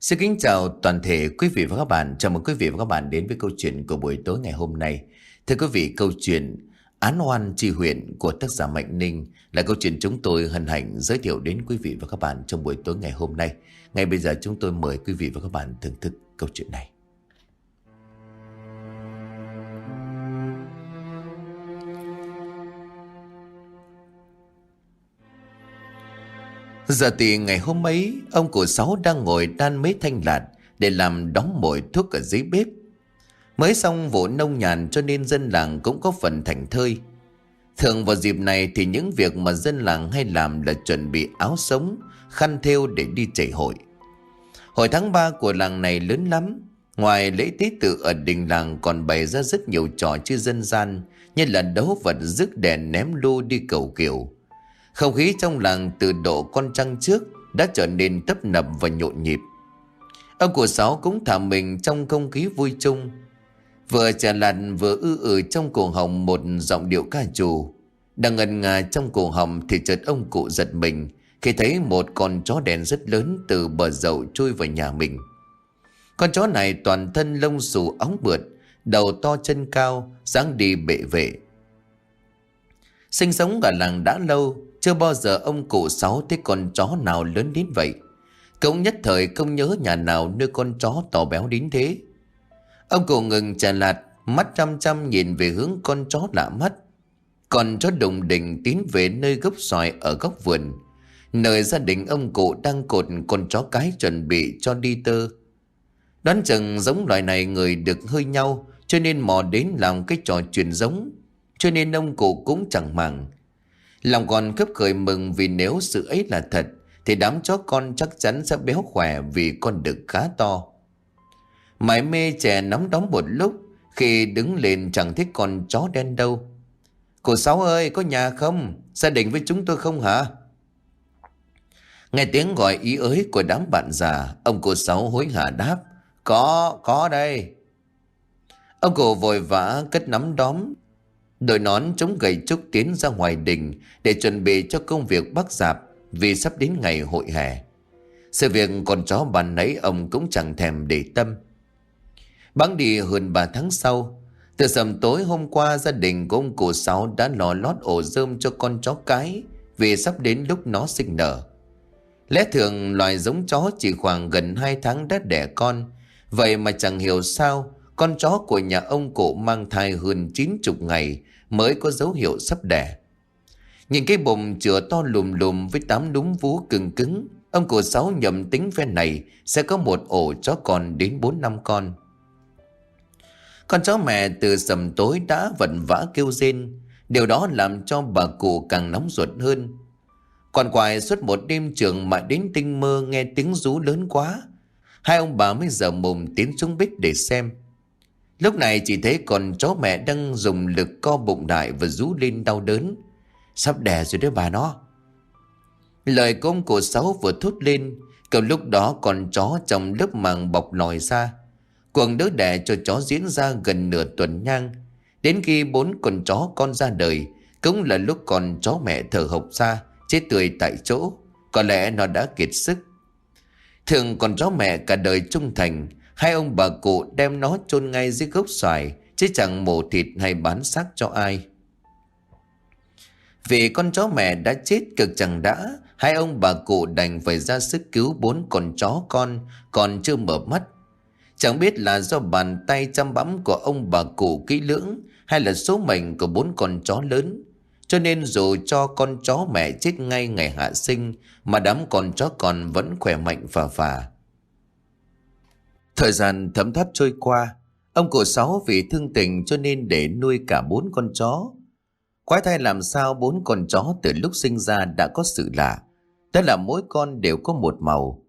Xin kính chào toàn thể quý vị và các bạn. Chào mừng quý vị và các bạn đến với câu chuyện của buổi tối ngày hôm nay. Thưa quý vị, câu chuyện Án oan tri huyện của tác giả Mạnh Ninh là câu chuyện chúng tôi hân hạnh giới thiệu đến quý vị và các bạn trong buổi tối ngày hôm nay. Ngay bây giờ chúng tôi mời quý vị và các bạn thưởng thức câu chuyện này. Giờ thì ngày hôm ấy, ông cụ Sáu đang ngồi đan mấy thanh lạt để làm đóng mồi thuốc ở dưới bếp. Mới xong vụ nông nhàn cho nên dân làng cũng có phần thảnh thơi. Thường vào dịp này thì những việc mà dân làng hay làm là chuẩn bị áo sống, khăn thêu để đi chảy hội. Hội tháng 3 của làng này lớn lắm. Ngoài lễ tế tự ở đình làng còn bày ra rất nhiều trò chơi dân gian như là đấu vật, rước đèn, ném lô, đi cầu kiệu. Không khí trong làng từ độ con trăng trước đã trở nên tấp nập và nhộn nhịp. Ông cụ Sáu cũng thả mình trong không khí vui chung. Vừa chà lạt vừa trong cổ họng một giọng điệu ca trù. Đang ngần ngà trong cổ họng thì chợt ông cụ giật mình khi thấy một con chó đen rất lớn từ bờ dậu chui vào nhà mình. Con chó này toàn thân lông xù óng bượt, đầu to chân cao, dáng đi bệ vệ. Sinh sống ở làng đã lâu, chưa bao giờ ông cụ Sáu thấy con chó nào lớn đến vậy. Cũng nhất thời không nhớ nhà nào nuôi con chó to béo đến thế. Ông cụ ngừng chà lạt, mắt chăm chăm nhìn về hướng con chó lạ mắt. Con chó đùng đỉnh tiến về nơi gốc xoài ở góc vườn, nơi gia đình ông cụ đang cột con chó cái chuẩn bị cho đi tơ. Đoán chừng giống loài này người được hơi nhau, cho nên mò đến làm cái trò truyền giống, cho nên ông cụ cũng chẳng màng. Lòng còn khấp khởi mừng vì nếu sự ấy là thật thì đám chó con chắc chắn sẽ béo khỏe vì con đực khá to. Mải mê chè nóng đóng một lúc, khi đứng lên chẳng thấy con chó đen đâu. Cô Sáu ơi, có nhà không? Gia đình với chúng tôi không hả? Nghe tiếng gọi ý ới của đám bạn già, ông cô Sáu hối hả đáp: Có đây. Ông cụ vội vã cất nắm đóm, đội nón chống gậy trúc tiến ra ngoài đình để chuẩn bị cho công việc bắc rạp vì sắp đến ngày hội hè. Sự việc con chó bàn nấy ông cũng chẳng thèm để tâm. Bẵng đi hơn 3 tháng sau, từ sầm tối hôm qua gia đình của ông cụ Sáu đã lò lót ổ rơm cho con chó cái vì sắp đến lúc nó sinh nở. Lẽ thường loài giống chó chỉ khoảng gần 2 tháng đã đẻ con, vậy mà chẳng hiểu sao con chó của nhà ông cụ mang thai hơn 90 ngày mới có dấu hiệu sắp đẻ. Nhìn cái bụng chửa to lùm lùm với 8 núm vú cứng cứng, ông cụ Sáu nhầm tính phen này sẽ có một ổ chó con đến 4-5 con. Con chó mẹ từ sầm tối đã vật vã kêu rên, điều đó làm cho bà cụ càng nóng ruột hơn. Còn quài suốt một đêm trường mà đến tinh mơ nghe tiếng rú lớn quá, hai ông bà mới dở mồm tiến xuống bếp để xem. Lúc này chỉ thấy con chó mẹ đang dùng lực co bụng đại và rú lên đau đớn. Sắp đẻ rồi đấy bà nó. Lời của ông cụ Sáu vừa thốt lên, cậu lúc đó con chó trong lớp màng bọc lòi ra. Cuộc đỡ đẻ cho chó diễn ra gần nửa tuần nhang. Đến khi 4 con chó con ra đời, cũng là lúc con chó mẹ thở hộc ra, chết tươi tại chỗ. Có lẽ nó đã kiệt sức. Thường con chó mẹ cả đời trung thành, hai ông bà cụ đem nó chôn ngay dưới gốc xoài, chứ chẳng mổ thịt hay bán xác cho ai. Vì con chó mẹ đã chết cực chẳng đã, hai ông bà cụ đành phải ra sức cứu 4 con chó con còn chưa mở mắt. Chẳng biết là do bàn tay chăm bẵm của ông bà cụ kỹ lưỡng hay là số mệnh của 4 con chó lớn, cho nên dù cho con chó mẹ chết ngay ngày hạ sinh mà đám con chó con vẫn khỏe mạnh phà phà. Thời gian thấm thoát trôi qua, ông cụ Sáu vì thương tình cho nên để nuôi cả 4 con chó. Quái thay làm sao 4 con chó từ lúc sinh ra đã có sự lạ, đó là mỗi con đều có một màu.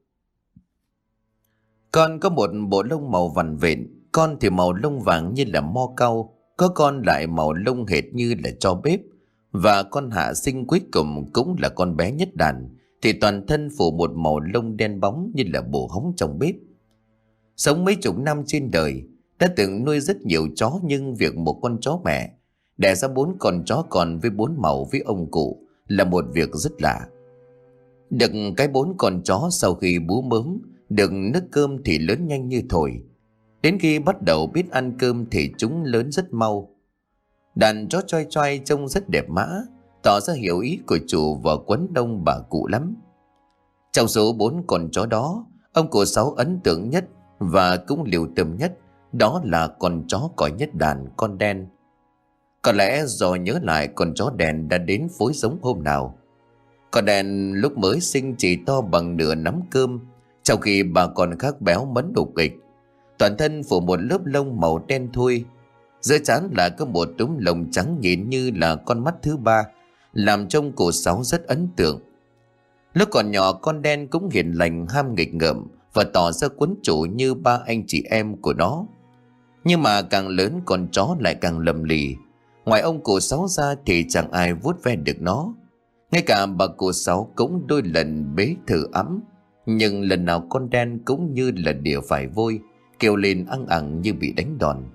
Con có một bộ lông màu vằn vện, con thì màu lông vàng như là mo cau, có con lại màu lông hệt như là tro bếp, và con hạ sinh cuối cùng cũng là con bé nhất đàn thì toàn thân phủ một màu lông đen bóng như là bồ hóng trong bếp. Sống mấy chục năm trên đời, đã từng nuôi rất nhiều chó, nhưng việc một con chó mẹ đẻ ra 4 con chó con với 4 màu với ông cụ là một việc rất lạ. Được cái 4 con chó sau khi bú mớm đựng nước cơm thì lớn nhanh như thổi. Đến khi bắt đầu biết ăn cơm thì chúng lớn rất mau. Đàn chó choi choi trông rất đẹp mã, tỏ ra hiểu ý của chủ và quấn đông bà cụ lắm. Trong số 4 con chó đó, ông cụ Sáu ấn tượng nhất và cũng liều tâm nhất, đó là con chó còi nhất đàn, con đen. Có lẽ do nhớ lại con chó đen đã đến phối giống hôm nào. Con đen lúc mới sinh chỉ to bằng nửa nắm cơm, trong khi bà con khác béo mấn đục ịch. Toàn thân phủ một lớp lông màu đen thui, giữa trán là có một túm lông trắng nhìn như là con mắt thứ ba, làm trông cụ Sáu rất ấn tượng. Lúc còn nhỏ, con đen cũng hiền lành, ham nghịch ngợm và tỏ ra quấn chủ như ba anh chị em của nó. Nhưng mà càng lớn, con chó lại càng lầm lì. Ngoài ông cụ Sáu ra thì chẳng ai vuốt ve được nó. Ngay cả bà cụ Sáu cũng đôi lần bế thử ấm, nhưng lần nào con đen cũng như là đỉa phải vôi, kêu lên ăng ẳng như bị đánh đòn.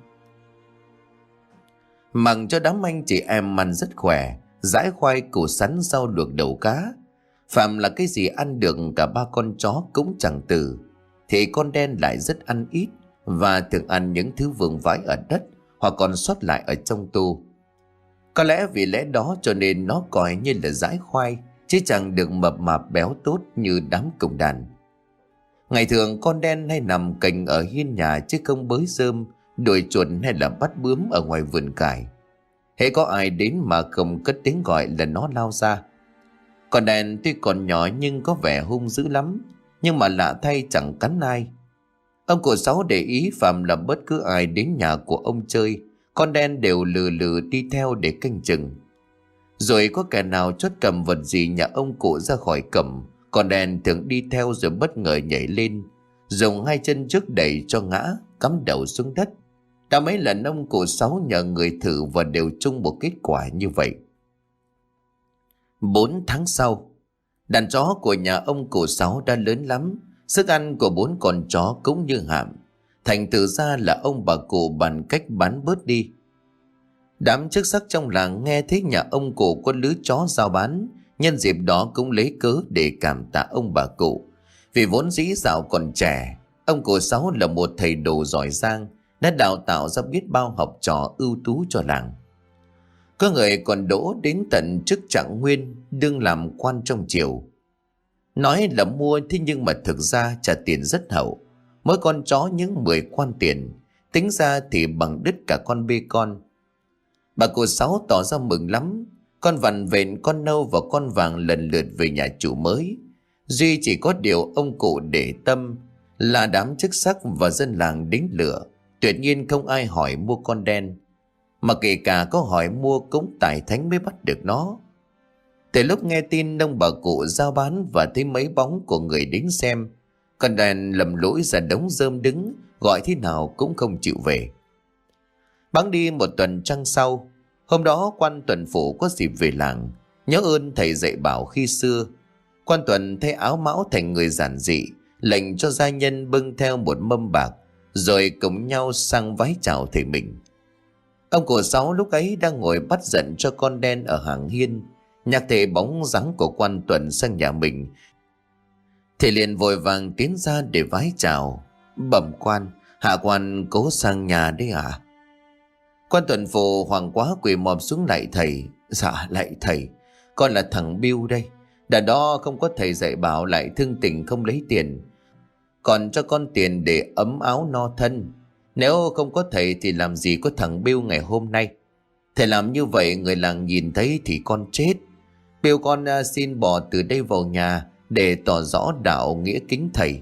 Mặc cho đám anh chị em ăn rất khỏe, dãi khoai, củ sắn, rau luộc, đậu cá. Phạm là cái gì ăn được cả ba con chó cũng chẳng từ, thì con đen lại rất ăn ít và thường ăn những thứ vương vãi ở đất hoặc còn sót lại ở trong tô. Có lẽ vì lẽ đó cho nên nó coi như là dãi khoai, chứ chẳng được mập mạp béo tốt như đám cùng đàn. Ngày thường con đen hay nằm cành ở hiên nhà chứ không bới rơm, đuổi chuột hay là bắt bướm ở ngoài vườn cải. Hễ có ai đến mà không cất tiếng gọi là nó lao ra. Con đen tuy còn nhỏ nhưng có vẻ hung dữ lắm, nhưng mà lạ thay chẳng cắn ai. Ông cụ Sáu để ý phạm là bất cứ ai đến nhà của ông chơi, con đen đều lừ lừ đi theo để canh chừng. Rồi có kẻ nào chốt cầm vật gì nhà ông cụ ra khỏi cổng, con đen thường đi theo rồi bất ngờ nhảy lên, dùng 2 chân trước đẩy cho ngã, cắm đầu xuống đất. Đã mấy lần ông cụ Sáu nhờ người thử và đều chung một kết quả như vậy. 4 tháng sau, đàn chó của nhà ông cụ Sáu đã lớn lắm, sức ăn của 4 con chó cũng như hạm. Thành thử ra là ông bà cụ bàn cách bán bớt đi. Đám chức sắc trong làng nghe thấy nhà ông cụ có lứa chó giao bán, nhân dịp đó cũng lấy cớ để cảm tạ ông bà cụ. Vì vốn dĩ dạo còn trẻ, ông cụ Sáu là một thầy đồ giỏi giang, đã đào tạo ra biết bao học trò ưu tú cho làng. Có người còn đỗ đến tận chức trạng nguyên, đương làm quan trong triều. Nói là mua, thế nhưng mà thực ra trả tiền rất hậu. Mỗi con chó những 10 quan tiền, tính ra thì bằng đứt cả con bê con. Bà cụ Sáu tỏ ra mừng lắm. Con vằn vện, con nâu và con vàng lần lượt về nhà chủ mới. Duy chỉ có điều ông cụ để tâm là đám chức sắc và dân làng đính lửa, tuyệt nhiên không ai hỏi mua con đen. Mà kể cả có hỏi mua cũng tài thánh mới bắt được nó. Từ lúc nghe tin ông bà cụ giao bán và thấy mấy bóng của người đến xem, con đen lầm lũi ra đống rơm đứng, gọi thế nào cũng không chịu về. Bẵng đi 1 tuần trăng sau, hôm đó quan tuần phủ có dịp về làng, nhớ ơn thầy dạy bảo khi xưa. Quan tuần thay áo mão thành người giản dị, lệnh cho gia nhân bưng theo một mâm bạc, rồi cùng nhau sang vái chào thầy mình. Ông cụ Sáu lúc ấy đang ngồi bắt giận cho con đen ở hàng hiên, nhắc thấy bóng dáng của quan tuần sang nhà mình thì liền vội vàng tiến ra để vái chào. Bẩm quan, hạ quan cố sang nhà đấy à? Quan tuần phủ hoảng quá quỳ mọp xuống lạy thầy. Dạ lạy thầy, con là thằng Biêu đây. Đàn đó không có thầy dạy bảo lại thương tình không lấy tiền, còn cho con tiền để ấm áo no thân. Nếu không có thầy thì làm gì có thằng Biêu ngày hôm nay. Thầy làm như vậy người làng nhìn thấy thì con chết. Biêu con xin bỏ từ đây vào nhà để tỏ rõ đạo nghĩa kính thầy.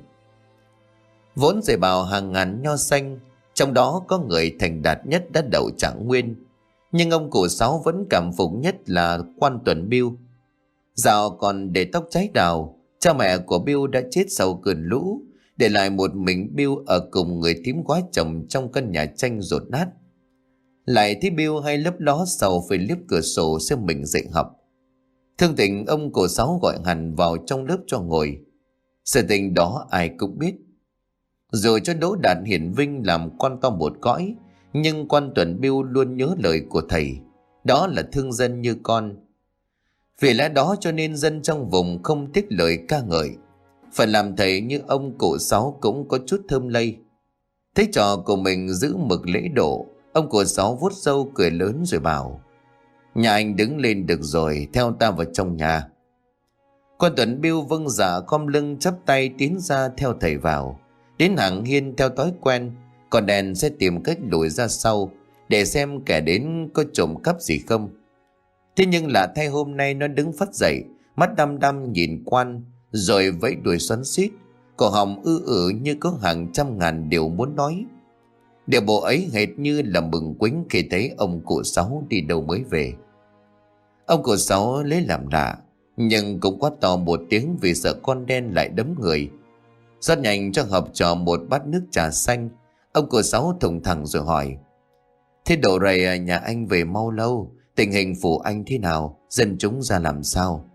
Vốn dạy bảo hàng ngàn nho xanh, trong đó có người thành đạt nhất đã đậu trạng nguyên, nhưng ông cụ Sáu vẫn cảm phục nhất là quan tuần Biêu. Dạo còn để tóc trái đào, cha mẹ của Biêu đã chết sau cơn lũ, để lại một mình Biêu ở cùng người thím quá chồng trong căn nhà tranh dột nát. Lại thấy Biêu hay lấp ló sau phải liếc cửa sổ xem mình dạy học. Thương tình ông cụ Sáu gọi hẳn vào trong lớp cho ngồi. Sự tình đó ai cũng biết. Dù cho đỗ đạt hiển vinh làm quan to một cõi, nhưng quan tuần Biêu luôn nhớ lời của thầy, đó là thương dân như con. Vì lẽ đó cho nên dân trong vùng không tiếc lời ca ngợi. Phần làm thầy như ông cụ Sáu cũng có chút thơm lây. Thấy trò của mình giữ mực lễ độ, ông cụ Sáu vuốt râu cười lớn rồi bảo: Nhà anh đứng lên được rồi, theo ta vào trong nhà. Con Tuấn Biêu vâng dạ khom lưng chắp tay tiến ra theo thầy vào. Đến hàng hiên theo thói quen, con đèn sẽ tìm cách lùi ra sau để xem kẻ đến có trộm cắp gì không. Thế nhưng lạ thay, hôm nay nó đứng phắt dậy, mắt đăm đăm nhìn quan, rồi vẫy đuôi xoắn xuýt, cổ họng như có hàng trăm ngàn điều muốn nói. Điều bộ ấy hệt như là mừng quýnh khi thấy ông cụ Sáu đi đâu mới về. Ông cụ Sáu lấy làm lạ, nhưng cũng quát to một tiếng vì sợ con đen lại đấm người. Rót nhanh cho học trò một bát nước trà xanh, ông cụ Sáu thùng thẳng rồi hỏi: Thế độ rầy nhà anh về mau lâu, tình hình phủ anh thế nào, dân chúng ra làm sao?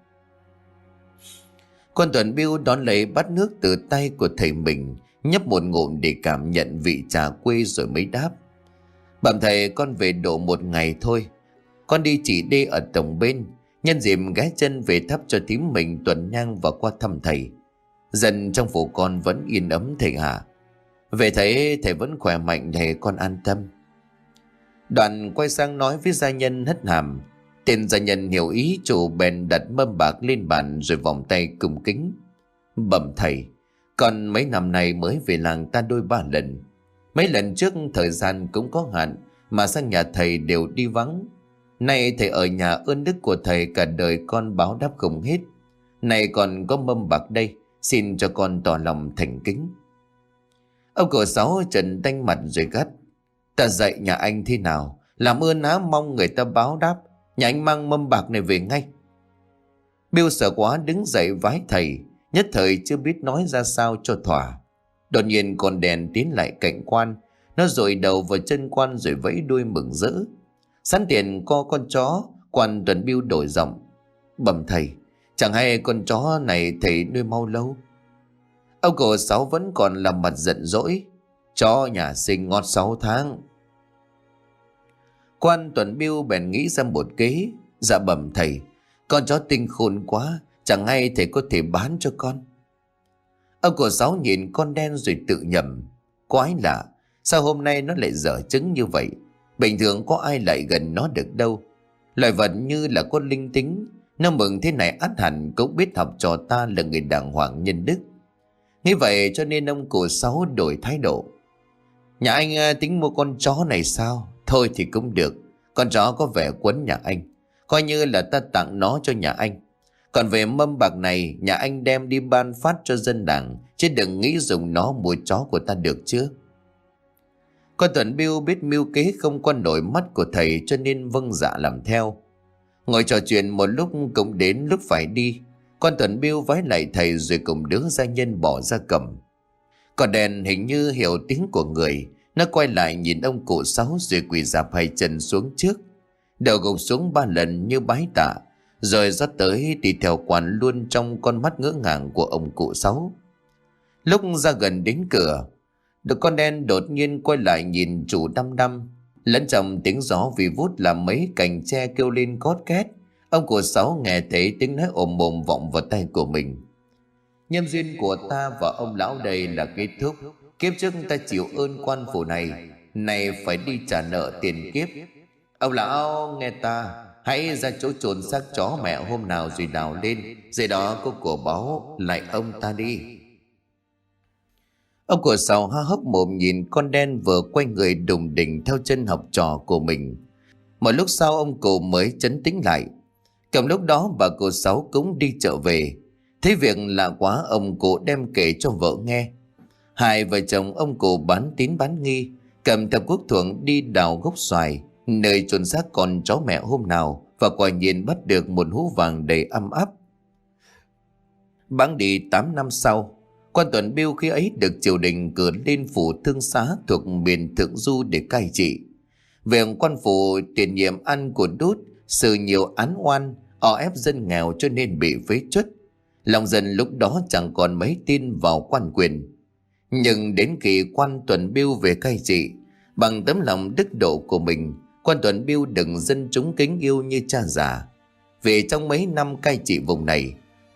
Con Tuấn Biêu đón lấy bát nước từ tay của thầy mình, nhấp một ngụm để cảm nhận vị trà quê rồi mới đáp: Bẩm thầy, con về độ một ngày thôi. Con đi chỉ đê ở tổng bên, nhân dịp ghé chân về thắp cho thím mình tuần nhang và qua thăm thầy. Dân trong phủ con vẫn yên ấm thầy hả? Về thấy thầy vẫn khỏe mạnh thì con an tâm. Đoàn quay sang nói với gia nhân hất hàm. Tên gia nhân hiểu ý, chủ bèn đặt mâm bạc lên bàn rồi vòng tay cung kính: Bẩm thầy, con mấy năm nay mới về làng ta đôi ba lần. Mấy lần trước thời gian cũng có hạn, mà sang nhà thầy đều đi vắng. Nay thầy ở nhà, ơn đức của thầy cả đời con báo đáp không hết. Này còn có mâm bạc đây, xin cho con tỏ lòng thành kính. Ông cụ Sáu trần tanh mặt rồi gắt: Ta dạy nhà anh thế nào, làm ơn á mong người ta báo đáp. Nhà anh mang mâm bạc này về ngay. Biêu sợ quá đứng dậy vái thầy, nhất thời chưa biết nói ra sao cho thỏa. Đột nhiên con đèn tiến lại cạnh quan, nó dội đầu vào chân quan rồi vẫy đuôi mừng rỡ. Sẵn tiện co con chó, quan Tuấn Biêu đổi giọng: Bẩm thầy, chẳng hay con chó này thầy nuôi mau lâu? Ông cụ Sáu vẫn còn làm mặt giận dỗi: Chó nhà sinh ngót 6 tháng. Quan Tuấn Biêu bèn nghĩ ra một kế: Dạ bẩm thầy, con chó tinh khôn quá, chẳng hay thầy có thể bán cho con. Ông cụ Sáu nhìn con đen rồi tự nhầm: Quái lạ, sao hôm nay nó lại dở trứng như vậy? Bình thường có ai lại gần nó được đâu. Loài vật như là con linh tính, nó mừng thế này ắt hẳn cũng biết học trò ta là người đàng hoàng nhân đức. Nghĩ vậy cho nên ông cụ Sáu đổi thái độ: Nhà anh tính mua con chó này sao? Thôi thì cũng được, con chó có vẻ quấn nhà anh, coi như là ta tặng nó cho nhà anh. Còn về mâm bạc này, nhà anh đem đi ban phát cho dân làng, chứ đừng nghĩ dùng nó mua chó của ta được chứ. Con Tuấn Biêu biết mưu kế không qua nổi mắt của thầy, cho nên vâng dạ làm theo. Ngồi trò chuyện một lúc cũng đến lúc phải đi. Con Tuấn Biêu vái lại thầy rồi cùng đứa gia nhân bỏ ra cầm. Còn đèn hình như hiểu tiếng của người, nó quay lại nhìn ông cụ Sáu rồi quỳ rạp hai chân xuống trước, đầu gục xuống 3 lần như bái tạ, rồi rót tới đi theo quan luôn trong con mắt ngỡ ngàng của ông cụ Sáu. Lúc ra gần đến cửa, được con đen đột nhiên quay lại nhìn chủ đăm đăm, lẫn trong tiếng gió vì vút làm mấy cành tre kêu lên cót két. Ông cụ Sáu nghe thấy tiếng nói ồm ồm vọng vào tai của mình: Nhân duyên của ta và ông lão đây là kết thúc. Kiếp trước ta chịu ơn quan phủ này, nay phải đi trả nợ tiền kiếp. Ông lão nghe ta, hãy ra chỗ chôn xác chó mẹ hôm nào rồi đào lên, dưới đó có của báu, lại ông ta đi. Ông cụ Sáu há hốc mồm nhìn con đen vừa quay người đùng đỉnh theo chân học trò của mình. Một lúc sau ông cụ mới trấn tĩnh lại. Cùng lúc đó bà cụ Sáu cũng đi chợ về. Thấy việc lạ quá, ông cụ đem kể cho vợ nghe. Hai vợ chồng ông cụ bán tín bán nghi, cầm theo cuốc thuận đi đào gốc xoài, nơi chôn xác con chó mẹ hôm nào, và quả nhiên bắt được một hũ vàng đầy âm áp. Bẵng đi 8 năm sau, quan Tuấn Biêu khi ấy được triều đình cử lên phủ thương xá thuộc miền Thượng Du để cai trị. Việc quan phủ tiền nhiệm ăn của đút, xử nhiều án oan, ép dân nghèo cho nên bị phế truất. Lòng dân lúc đó chẳng còn mấy tin vào quan quyền. Nhưng đến khi quan Tuấn Biêu về cai trị, bằng tấm lòng đức độ của mình, quan Tuấn Biêu được dân chúng kính yêu như cha già. Vì trong mấy năm cai trị vùng này,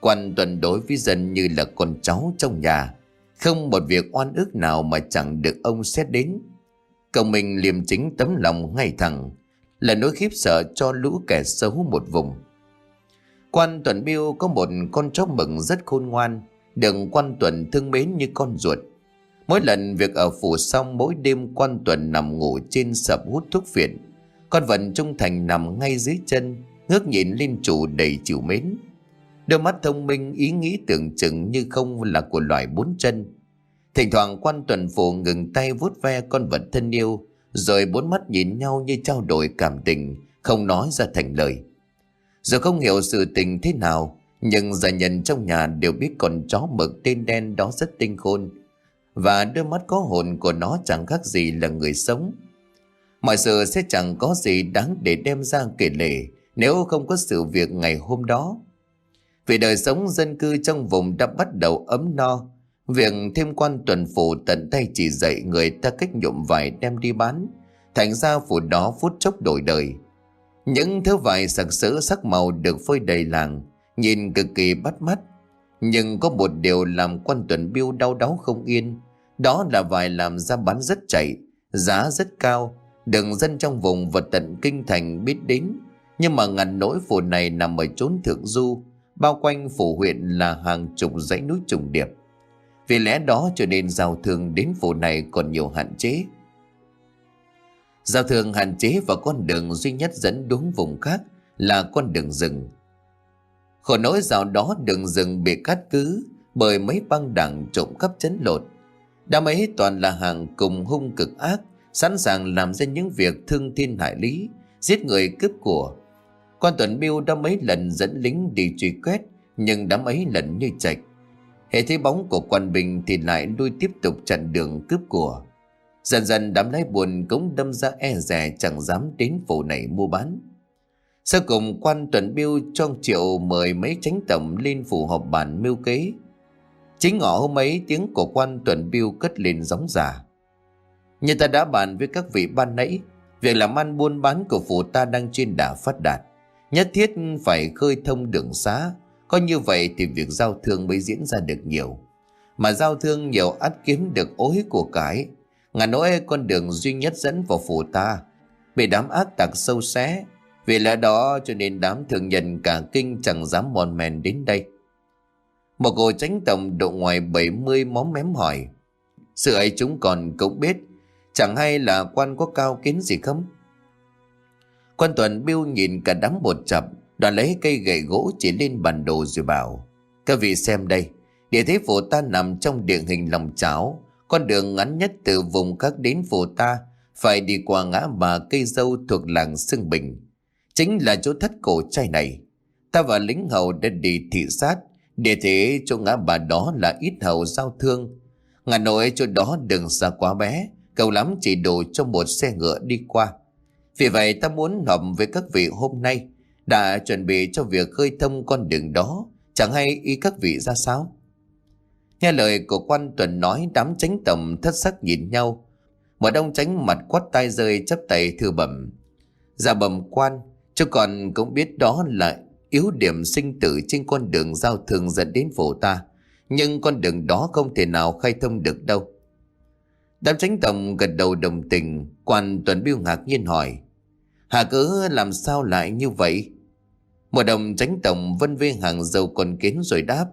Quan Tuần đối với dân như là con cháu trong nhà, không một việc oan ức nào mà chẳng được ông xét đến. Cậu mình liêm chính tấm lòng ngay thẳng, là nỗi khiếp sợ cho lũ kẻ xấu một vùng. Quan Tuần Biêu có một con chó mực rất khôn ngoan, được Quan Tuần thương mến như con ruột. Mỗi lần việc ở phủ xong, mỗi đêm Quan Tuần nằm ngủ trên sập hút thuốc phiện. Con vật trung thành nằm ngay dưới chân, ngước nhìn lên chủ đầy trìu mến. Đôi mắt thông minh, ý nghĩ tưởng chừng như không là của loài bốn chân. Thỉnh thoảng Quan Tuần Phủ ngừng tay vuốt ve con vật thân yêu, rồi bốn mắt nhìn nhau như trao đổi cảm tình, không nói ra thành lời. Dù không hiểu sự tình thế nào, nhưng gia nhân trong nhà đều biết con chó mực tên đen đó rất tinh khôn, và đôi mắt có hồn của nó chẳng khác gì là người sống. Mọi sự sẽ chẳng có gì đáng để đem ra kể lể nếu không có sự việc ngày hôm đó. Vì đời sống dân cư trong vùng đã bắt đầu ấm no, việc thêm Quan Tuần Phủ tận tay chỉ dạy người ta cách nhuộm vải đem đi bán, thành ra phủ đó phút chốc đổi đời. Những thứ vải sặc sỡ sắc màu được phơi đầy làng, nhìn cực kỳ bắt mắt. Nhưng có một điều làm Quan Tuần Biêu đau đáu không yên, đó là vải làm ra bán rất chạy, giá rất cao, được dân trong vùng và tận kinh thành biết đến. Nhưng mà ngàn nỗi phủ này nằm ở chốn thượng du, bao quanh phủ huyện là hàng chục dãy núi trùng điệp. Vì lẽ đó cho nên giao thương đến phủ này còn nhiều hạn chế. Giao thương hạn chế và con đường duy nhất dẫn đúng vùng khác là con đường rừng. Khổ nỗi dạo đó đường rừng bị cắt cứ bởi mấy băng đảng trộm cắp trấn lột. Đám ấy toàn là hàng cùng hung cực ác, sẵn sàng làm ra những việc thương thiên hại lý, giết người cướp của. Quan Tuần Biêu đã mấy lần dẫn lính đi truy quét, nhưng đám ấy lần như chạch. Hễ thấy bóng của quan binh thì lại lui tiếp tục chặn đường cướp của. Dần dần đám lái buồn cũng đâm ra e dè, chẳng dám đến phủ này mua bán. Sau cùng Quan Tuần Biêu cho triệu mời mấy chánh tổng lên phủ họp bàn mưu kế. Chính ngọ hôm ấy, tiếng của Quan Tuần Biêu cất lên gióng giả: Như ta đã bàn với các vị ban nãy, việc làm ăn buôn bán của phủ ta đang trên đà phát đạt, nhất thiết phải khơi thông đường xá. Có như vậy thì việc giao thương mới diễn ra được nhiều. Mà giao thương nhiều ắt kiếm được ối của cái. Ngàn nỗi con đường duy nhất dẫn vào phủ ta bị đám ác tặc sâu xé. Vì lẽ đó cho nên đám thương nhân cả kinh chẳng dám mòn mèn đến đây. Một cô chánh tổng độ ngoài 70 móm mém hỏi: Sự ấy chúng còn cũng biết, chẳng hay là quan có cao kiến gì không? Quan Tuần Biêu nhìn cả đám một chập, đoàn lấy cây gậy gỗ chỉ lên bản đồ rồi bảo: Các vị xem đây, địa thế phủ ta nằm trong địa hình lòng chảo. Con đường ngắn nhất từ vùng khác đến phủ ta phải đi qua ngã ba Cây Dâu thuộc làng Sưng Bình, chính là chỗ thất cổ trai này. Ta và lính hầu đã đi thị sát, địa thế chỗ ngã ba đó là ít hầu giao thương. Ngàn nỗi chỗ đó đường xa quá bé, cầu lắm chỉ đủ cho một xe ngựa đi qua. Vì vậy ta muốn họp với các vị hôm nay, đã chuẩn bị cho việc khơi thông con đường đó, chẳng hay ý các vị ra sao? Nghe lời của Quan Tuần nói, đám chánh tổng thất sắc nhìn nhau. Một ông chánh mặt quắt tai rơi chắp tay thưa bẩm: Dạ bẩm quan, cho còn cũng biết đó là yếu điểm sinh tử trên con đường giao thương dẫn đến phủ ta, nhưng con đường đó không thể nào khai thông được đâu. Đám chánh tổng gật đầu đồng tình. Quan Tuần Biêu ngạc nhiên hỏi: Hà cớ làm sao lại như vậy? Một ông chánh tổng vân vê hàng dầu con kiến rồi đáp: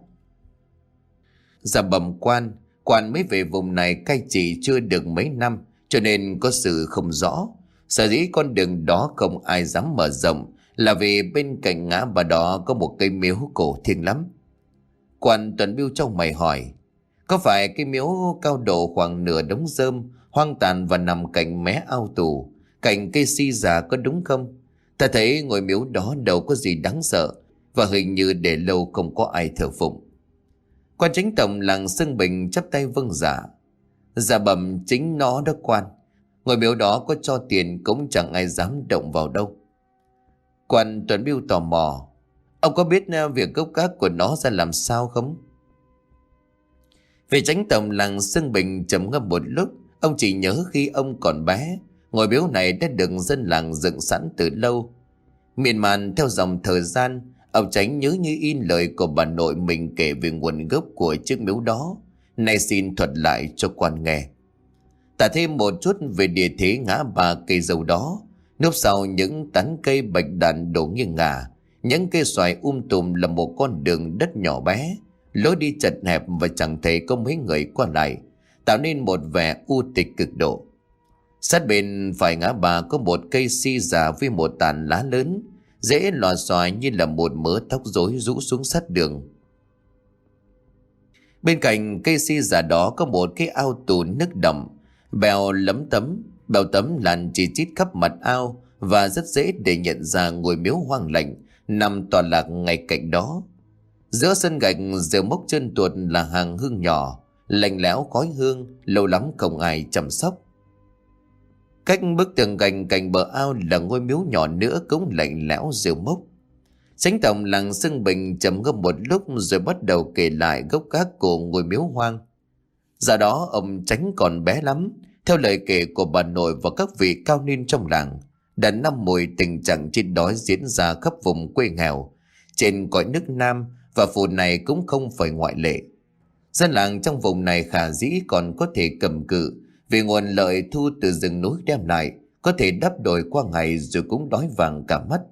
Dạ bẩm quan, quan mới về vùng này cai trị chưa được mấy năm, cho nên có sự không rõ. Sở dĩ con đường đó không ai dám mở rộng là vì bên cạnh ngã ba đó có một cây miếu cổ thiêng lắm. Quan Tuần Biêu trong mày hỏi: Có phải cái miếu cao độ khoảng nửa đống rơm, hoang tàn và nằm cạnh mé ao tù, cạnh cây si già có đúng không? Ta thấy ngôi miếu đó đâu có gì đáng sợ, và hình như để lâu không có ai thờ phụng. Quan chánh tổng làng Sưng Bình chắp tay vâng dạ: Dạ bẩm chính nó đó quan. Ngôi miếu đó có cho tiền cũng chẳng ai dám động vào đâu. Quan Tuần Biêu tò mò: Ông có biết việc gốc gác của nó ra làm sao không? Vị chánh tổng làng Sưng Bình trầm ngâm một lúc. Ông chỉ nhớ khi ông còn bé, ngôi miếu này đã được dân làng dựng sẵn từ lâu. Miên man theo dòng thời gian, Ông Chánh nhớ như in lời của bà nội mình kể về nguồn gốc của chiếc miếu đó, nay xin thuật lại cho quan nghe. Tả thêm một chút về địa thế ngã ba cây dâu đó. Núp sau những tán cây bạch đàn đổ nghiêng ngả, những cây xoài tùm là một con đường đất nhỏ bé, lối đi chật hẹp và chẳng thể có mấy người qua lại, tạo nên một vẻ u tịch cực độ. Sát bên phải ngã ba có một cây si già với một tàn lá lớn, rễ lòa xòa như là một mớ tóc rối rũ xuống sát đường. Bên cạnh cây si già đó có một cái ao tù nước đậm, bèo tấm làn chỉ chít khắp mặt ao, và rất dễ để nhận ra ngôi miếu hoang lạnh nằm tọa lạc ngay cạnh đó. Giữa sân gạch rêu mốc trơn tuột là hàng hương nhỏ, lạnh lẽo khói hương, lâu lắm không ai chăm sóc. Cách bức tường gạch cạnh bờ ao là ngôi miếu nhỏ nữa cũng lạnh lẽo rêu mốc. Chánh tổng làng Xưng Bình trầm ngâm một lúc rồi bắt đầu kể lại gốc gác của ngôi miếu hoang. Giờ đó ông Chánh còn bé lắm, theo lời kể của bà nội và các vị cao niên trong làng, đã năm mùi tình trạng chết đói diễn ra khắp vùng quê nghèo trên cõi nước Nam, và phủ này cũng không phải ngoại lệ. Dân làng trong vùng này khả dĩ còn có thể cầm cự vì nguồn lợi thu từ rừng núi đem lại, có thể đắp đổi qua ngày rồi cũng đói vàng cả mắt.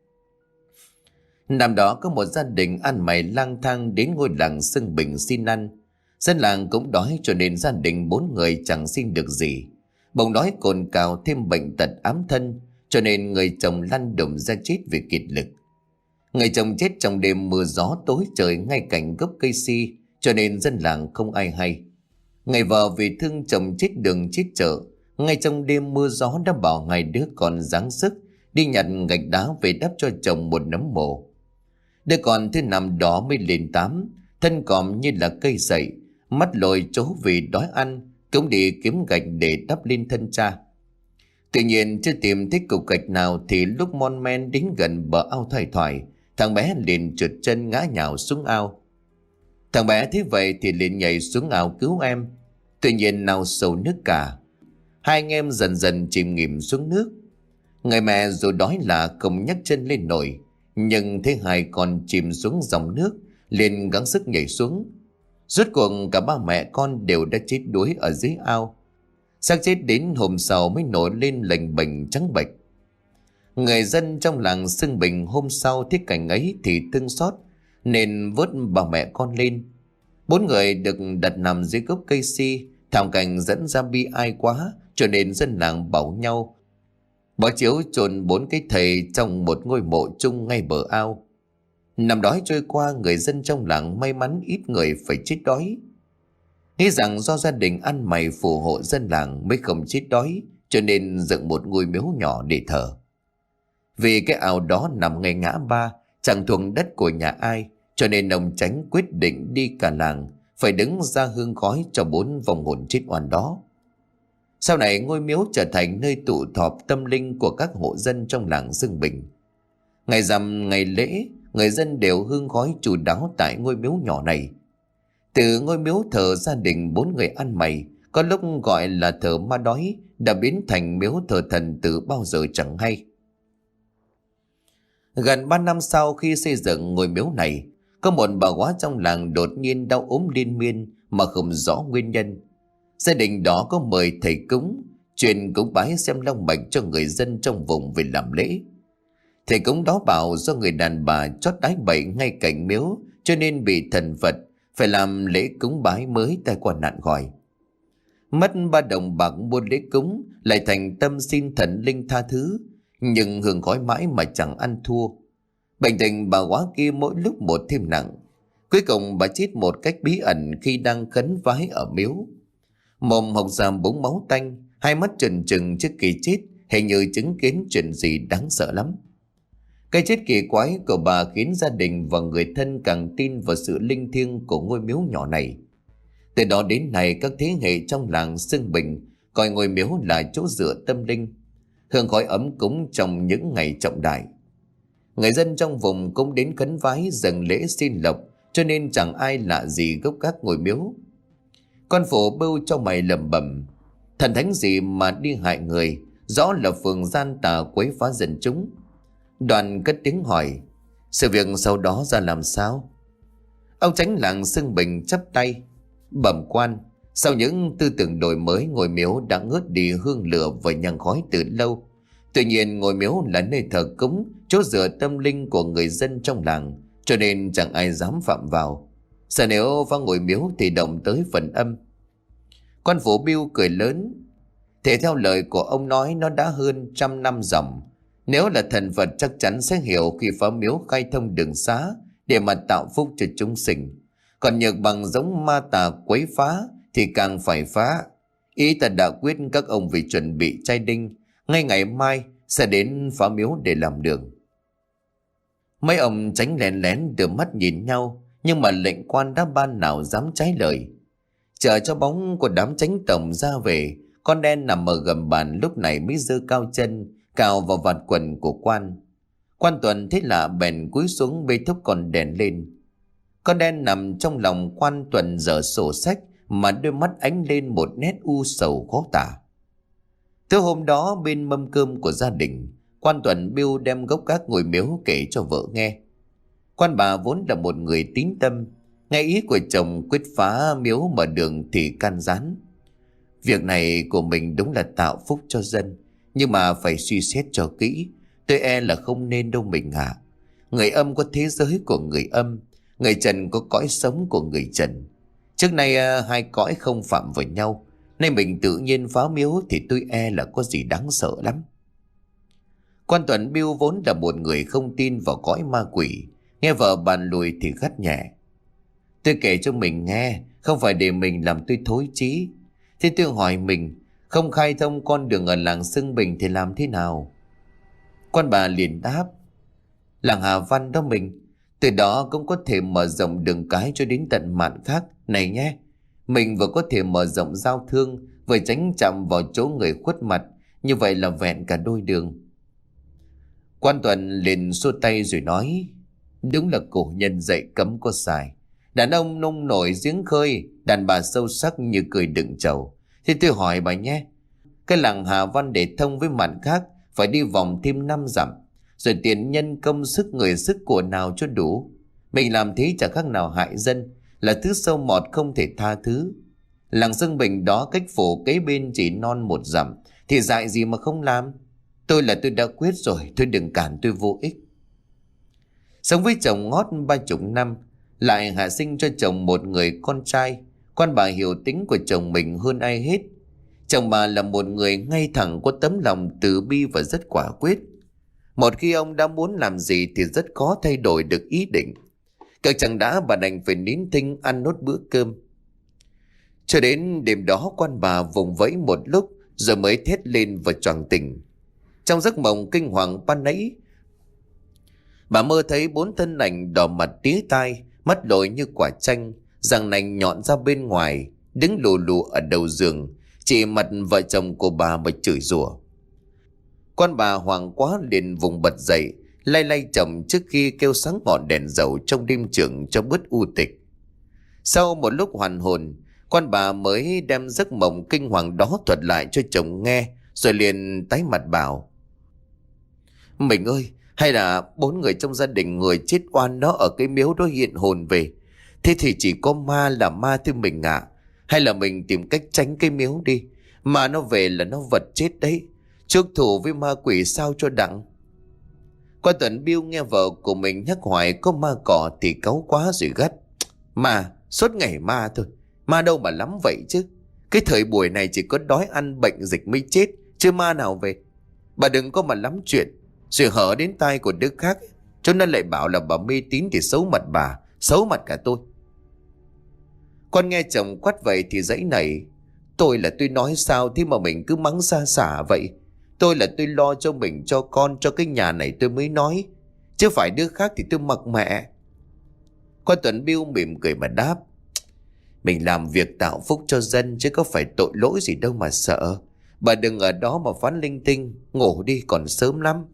Năm đó có một gia đình ăn mày lang thang đến ngôi làng Xưng Bình xin ăn. Dân làng cũng đói cho nên gia đình 4 người chẳng xin được gì. Bỗng đói cồn cào thêm bệnh tật ám thân, cho nên người chồng lăn đùng ra chết vì kiệt lực. Người chồng chết trong đêm mưa gió tối trời ngay cạnh gốc cây si, cho nên dân làng không ai hay. Người vợ vì thương chồng chết đường chết chợ, ngay trong đêm mưa gió đã bảo hai đứa con giáng sức đi nhặt gạch đá về đắp cho chồng một nấm mồ. Đứa con thứ năm đó mới lên 8, thân còm như là cây sậy, mắt lồi trố vì đói ăn, cũng đi kiếm gạch để đắp lên thân cha. Tuy nhiên chưa tìm thấy cục gạch nào thì lúc mon men đến gần bờ ao thoải thoải, thằng bé liền trượt chân ngã nhào xuống ao. Thằng bé thấy vậy thì liền nhảy xuống ao cứu em. Tuy nhiên nào sâu nước cả, hai anh em dần dần chìm nghỉm xuống nước. Người mẹ dù đói là không nhấc chân lên nổi, nhưng thấy hai con chìm xuống dòng nước liền gắng sức nhảy xuống. Rốt cuộc cả ba mẹ con đều đã chết đuối ở dưới ao. Xác chết đến hôm sau mới nổi lên lềnh bềnh trắng bệch. Người dân trong làng Xưng Bình hôm sau thấy cảnh ấy thì thương xót, nên vớt bà mẹ con lên. 4 người được đặt nằm dưới gốc cây si, thảm cảnh dẫn ra bi ai quá, cho nên dân làng bảo nhau bỏ chiếu chôn 4 cái thầy trong một ngôi mộ chung ngay bờ ao. Năm đói trôi qua, người dân trong làng may mắn ít người phải chết đói. Nghĩ rằng do gia đình ăn mày phù hộ dân làng mới không chết đói, cho nên dựng một ngôi miếu nhỏ để thờ. Vì cái ao đó nằm ngay ngã ba, chẳng thuộc đất của nhà ai, cho nên ông Chánh quyết định đi cả làng phải đứng ra hương khói cho 4 vong hồn chết oan đó. Sau này ngôi miếu trở thành nơi tụ họp tâm linh của các hộ dân trong làng Xưng Bình. Ngày rằm ngày lễ, người dân đều hương khói chu đáo tại ngôi miếu nhỏ này. Từ ngôi miếu thờ gia đình 4 người ăn mày, có lúc gọi là thờ ma đói, đã biến thành miếu thờ thần từ bao giờ chẳng hay. Gần 3 năm sau khi xây dựng ngôi miếu này, có một bà góa trong làng đột nhiên đau ốm liên miên mà không rõ nguyên nhân. Gia đình đó có mời thầy cúng, truyền cúng bái xem long mạch cho người dân trong vùng về làm lễ. Thầy cúng đó bảo do người đàn bà chót đái bậy ngay cạnh miếu, cho nên bị thần Phật phải làm lễ cúng bái mới tai qua nạn khỏi. Mất 3 đồng bạc mua lễ cúng, lại thành tâm xin thần linh tha thứ, nhưng hương khói mãi mà chẳng ăn thua. Bệnh tình bà góa kia mỗi lúc một thêm nặng. Cuối cùng bà chết một cách bí ẩn khi đang khấn vái ở miếu. Mồm hộc ra búng máu tanh, hai mắt trừng trừng trước khi chết, hình như chứng kiến chuyện gì đáng sợ lắm. Cái chết kỳ quái của bà khiến gia đình và người thân càng tin vào sự linh thiêng của ngôi miếu nhỏ này. Từ đó đến nay, các thế hệ trong làng Xưng Bình coi ngôi miếu là chỗ dựa tâm linh, hương khói ấm cúng trong những ngày trọng đại. Người dân trong vùng cũng đến khấn vái dâng lễ xin lộc, cho nên chẳng ai lạ gì gốc gác ngôi miếu. Con phổ bưu cho mày lẩm bẩm: thần thánh gì mà đi hại người, rõ là phường gian tà quấy phá dân chúng. Đoàn cất tiếng hỏi: Sự việc sau đó ra làm sao? Ông chánh làng Xưng Bình chắp tay: Bẩm quan, sau những tư tưởng đổi mới, ngôi miếu đã ngớt đi hương lửa và nhang khói từ lâu. Tuy nhiên ngôi miếu là nơi thờ cúng, chỗ dựa tâm linh của người dân trong làng, cho nên chẳng ai dám phạm vào. Sợ nếu vào ngôi miếu thì động tới phần âm. Quan phủ Biêu cười lớn: Thế theo lời của ông nói, nó đã hơn 100 năm dòng. Nếu là thần Phật chắc chắn sẽ hiểu khi phá miếu khai thông đường xá để mà tạo phúc cho chúng sinh. Còn nhược bằng giống ma tà quấy phá thì càng phải phá. Ý ta đã quyết các ông vì chuẩn bị trai đinh, ngay ngày mai sẽ đến phá miếu để làm đường. Mấy ông tránh lén lén đưa mắt nhìn nhau, nhưng mà lệnh quan đã ban nào dám trái lời. Chờ cho bóng của đám chánh tổng ra về, con đen nằm ở gầm bàn lúc này mới giơ cao chân cào vào vạt quần của quan. Quan Tuần thấy lạ bèn cúi xuống bê thúc con đèn lên. Con đen nằm trong lòng quan Tuần dở sổ sách, mà đôi mắt ánh lên một nét u sầu khó tả. Từ hôm đó bên mâm cơm của gia đình, quan Tuần Biêu đem gốc gác ngồi miếu kể cho vợ nghe. Quan bà vốn là một người tín tâm, nghe ý của chồng quyết phá miếu mở đường thì can gián. Việc này của mình đúng là tạo phúc cho dân, nhưng mà phải suy xét cho kỹ. Tôi e là không nên đâu mình ạ. Người âm có thế giới của người âm, người trần có cõi sống của người trần. Trước nay hai cõi không phạm vào nhau, nên mình tự nhiên phá miếu thì tôi e là có gì đáng sợ lắm. Quan Tuần Biêu vốn là một người không tin vào cõi ma quỷ, nghe vợ bàn lùi thì gắt nhẹ: Tôi kể cho mình nghe, không phải để mình làm tôi thối chí. Thế tôi hỏi mình, không khai thông con đường ở làng Xưng Bình thì làm thế nào? Quan bà liền đáp: Làng Hà Văn đó mình, từ đó cũng có thể mở rộng đường cái cho đến tận mạn khác. Này nhé, mình vừa có thể mở rộng giao thương, vừa tránh chạm vào chỗ người khuất mặt, như vậy là vẹn cả đôi đường. Quan Tuần liền xua tay rồi nói: Đúng là cổ nhân dạy cấm có sai. Đàn ông nông nổi giếng khơi, đàn bà sâu sắc như cười đựng trầu. Thế tôi hỏi bà nhé, cái làng Hà Văn để thông với mạn khác phải đi vòng thêm 5 dặm, rồi tiền nhân công sức người sức của nào cho đủ. Mình làm thế chẳng khác nào hại dân, là thứ sâu mọt không thể tha thứ. Làng Xưng Bình đó cách phủ kế bên chỉ non 1 dặm, thì dại gì mà không làm. Tôi đã quyết rồi, thôi đừng cản tôi vô ích. Sống với chồng ngót 30 năm, lại hạ sinh cho chồng một người con trai. Quan bà hiểu tính của chồng mình hơn ai hết. Chồng bà là một người ngay thẳng, có tấm lòng từ bi và rất quả quyết. Một khi ông đã muốn làm gì thì rất khó thay đổi được ý định. Cực chẳng đã bà đành phải nín thinh ăn nốt bữa cơm. Cho đến đêm đó quan bà vùng vẫy một lúc rồi mới thét lên và choàng tỉnh. Trong giấc mộng kinh hoàng ban nãy, bà mơ thấy 4 thân ảnh đỏ mặt tía tai, mắt lồi như quả chanh, răng nanh nhọn ra bên ngoài, đứng lù lù ở đầu giường, chỉ mặt vợ chồng của bà mà chửi rủa. Quan bà hoảng quá liền vùng bật dậy, lay lay chồng trước khi kêu sáng ngọn đèn dầu trong đêm trường cho bớt u tịch. Sau một lúc hoàn hồn, quan bà mới đem giấc mộng kinh hoàng đó thuật lại cho chồng nghe, rồi liền tái mặt bảo: Mình ơi, hay là 4 người trong gia đình người chết oan đó ở cái miếu đó hiện hồn về? Thế thì chỉ có ma là ma thôi mình ạ. Hay là mình tìm cách tránh cái miếu đi, mà nó về là nó vật chết đấy. Trước thủ với ma quỷ sao cho đặng. Quan Tuần Biêu nghe vợ của mình nhắc hoài có ma cỏ thì cáu quá rồi gắt: Mà, suốt ngày ma thôi, ma đâu mà lắm vậy chứ. Cái thời buổi này chỉ có đói ăn bệnh dịch mới chết, chứ ma nào về. Bà đừng có mà lắm chuyện, rồi hở đến tai của đứa khác, cho nên lại bảo là bà mê tín thì xấu mặt bà, xấu mặt cả tôi. Con nghe chồng quát vậy thì dãy nảy: Tôi nói sao thế mà mình cứ mắng xa xả vậy? Tôi lo cho mình, cho con, cho cái nhà này tôi mới nói, chứ phải đứa khác thì tôi mặc mẹ. Quan Tuần Biêu mỉm cười mà đáp: Mình làm việc tạo phúc cho dân chứ có phải tội lỗi gì đâu mà sợ. Bà đừng ở đó mà phán linh tinh, ngủ đi còn sớm lắm.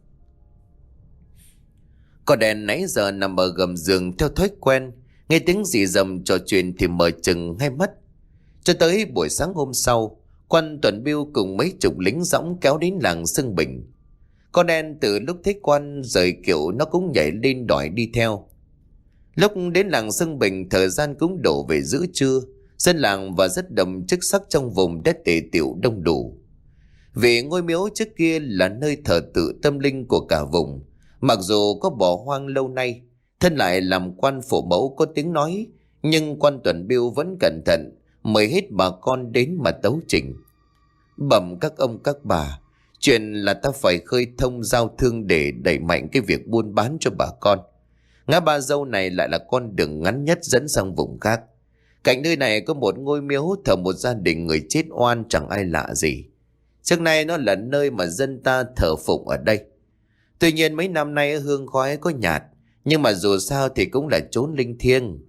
Con đèn nãy giờ nằm ở gầm giường theo thói quen, nghe tiếng rì rầm trò chuyện thì mở chừng hai mắt. Cho tới buổi sáng hôm sau, Quan Tuần Biêu cùng mấy chục lính dõng kéo đến làng Xưng Bình. Con đen từ lúc thấy quan rời kiệu nó cũng nhảy lên đòi đi theo. Lúc đến làng Sưng Bình, thời gian cũng đổ về giữa trưa. Dân làng và rất đông chức sắc trong vùng đã tề tựu đông đủ. Vì ngôi miếu trước kia là nơi thờ tự tâm linh của cả vùng, mặc dù có bỏ hoang lâu nay, thân lại làm quan phủ mẫu có tiếng nói, nhưng quan Tuần Biêu vẫn cẩn thận mời hết bà con đến mà tấu trình. Bẩm các ông các bà, chuyện là ta phải khơi thông giao thương để đẩy mạnh cái việc buôn bán cho bà con. Ngã Ba Dâu này lại là con đường ngắn nhất dẫn sang vùng khác. Cạnh nơi này có một ngôi miếu thờ một gia đình người chết oan chẳng ai lạ gì. Trước nay nó là nơi mà dân ta thờ phụng ở đây. Tuy nhiên mấy năm nay hương khói có nhạt, nhưng mà dù sao thì cũng là chốn linh thiêng.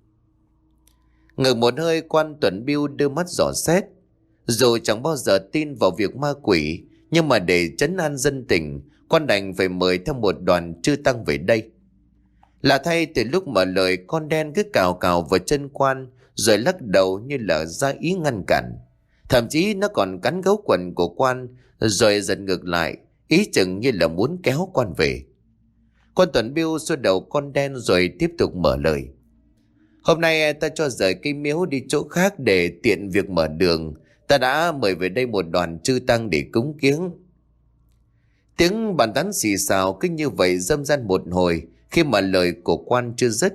Ngừng một hơi, quan Tuần Biêu đưa mắt dò xét. Dù chẳng bao giờ tin vào việc ma quỷ, nhưng mà để trấn an dân tình, quan đành phải mời theo một đoàn chư tăng về đây. Lạ thay, từ lúc mở lời, con đen cứ cào cào vào chân quan, rồi lắc đầu như là ra ý ngăn cản. Thậm chí nó còn cắn gấu quần của quan, rồi giật ngược lại, ý chừng như là muốn kéo quan về. Quan Tuần Biêu xua đầu con đen rồi tiếp tục mở lời. Hôm nay ta cho rời cây miếu đi chỗ khác để tiện việc mở đường. Ta đã mời về đây một đoàn chư tăng để cúng kiếng. Tiếng bàn tán xì xào cứ như vậy râm ran một hồi. Khi mà lời của quan chưa dứt,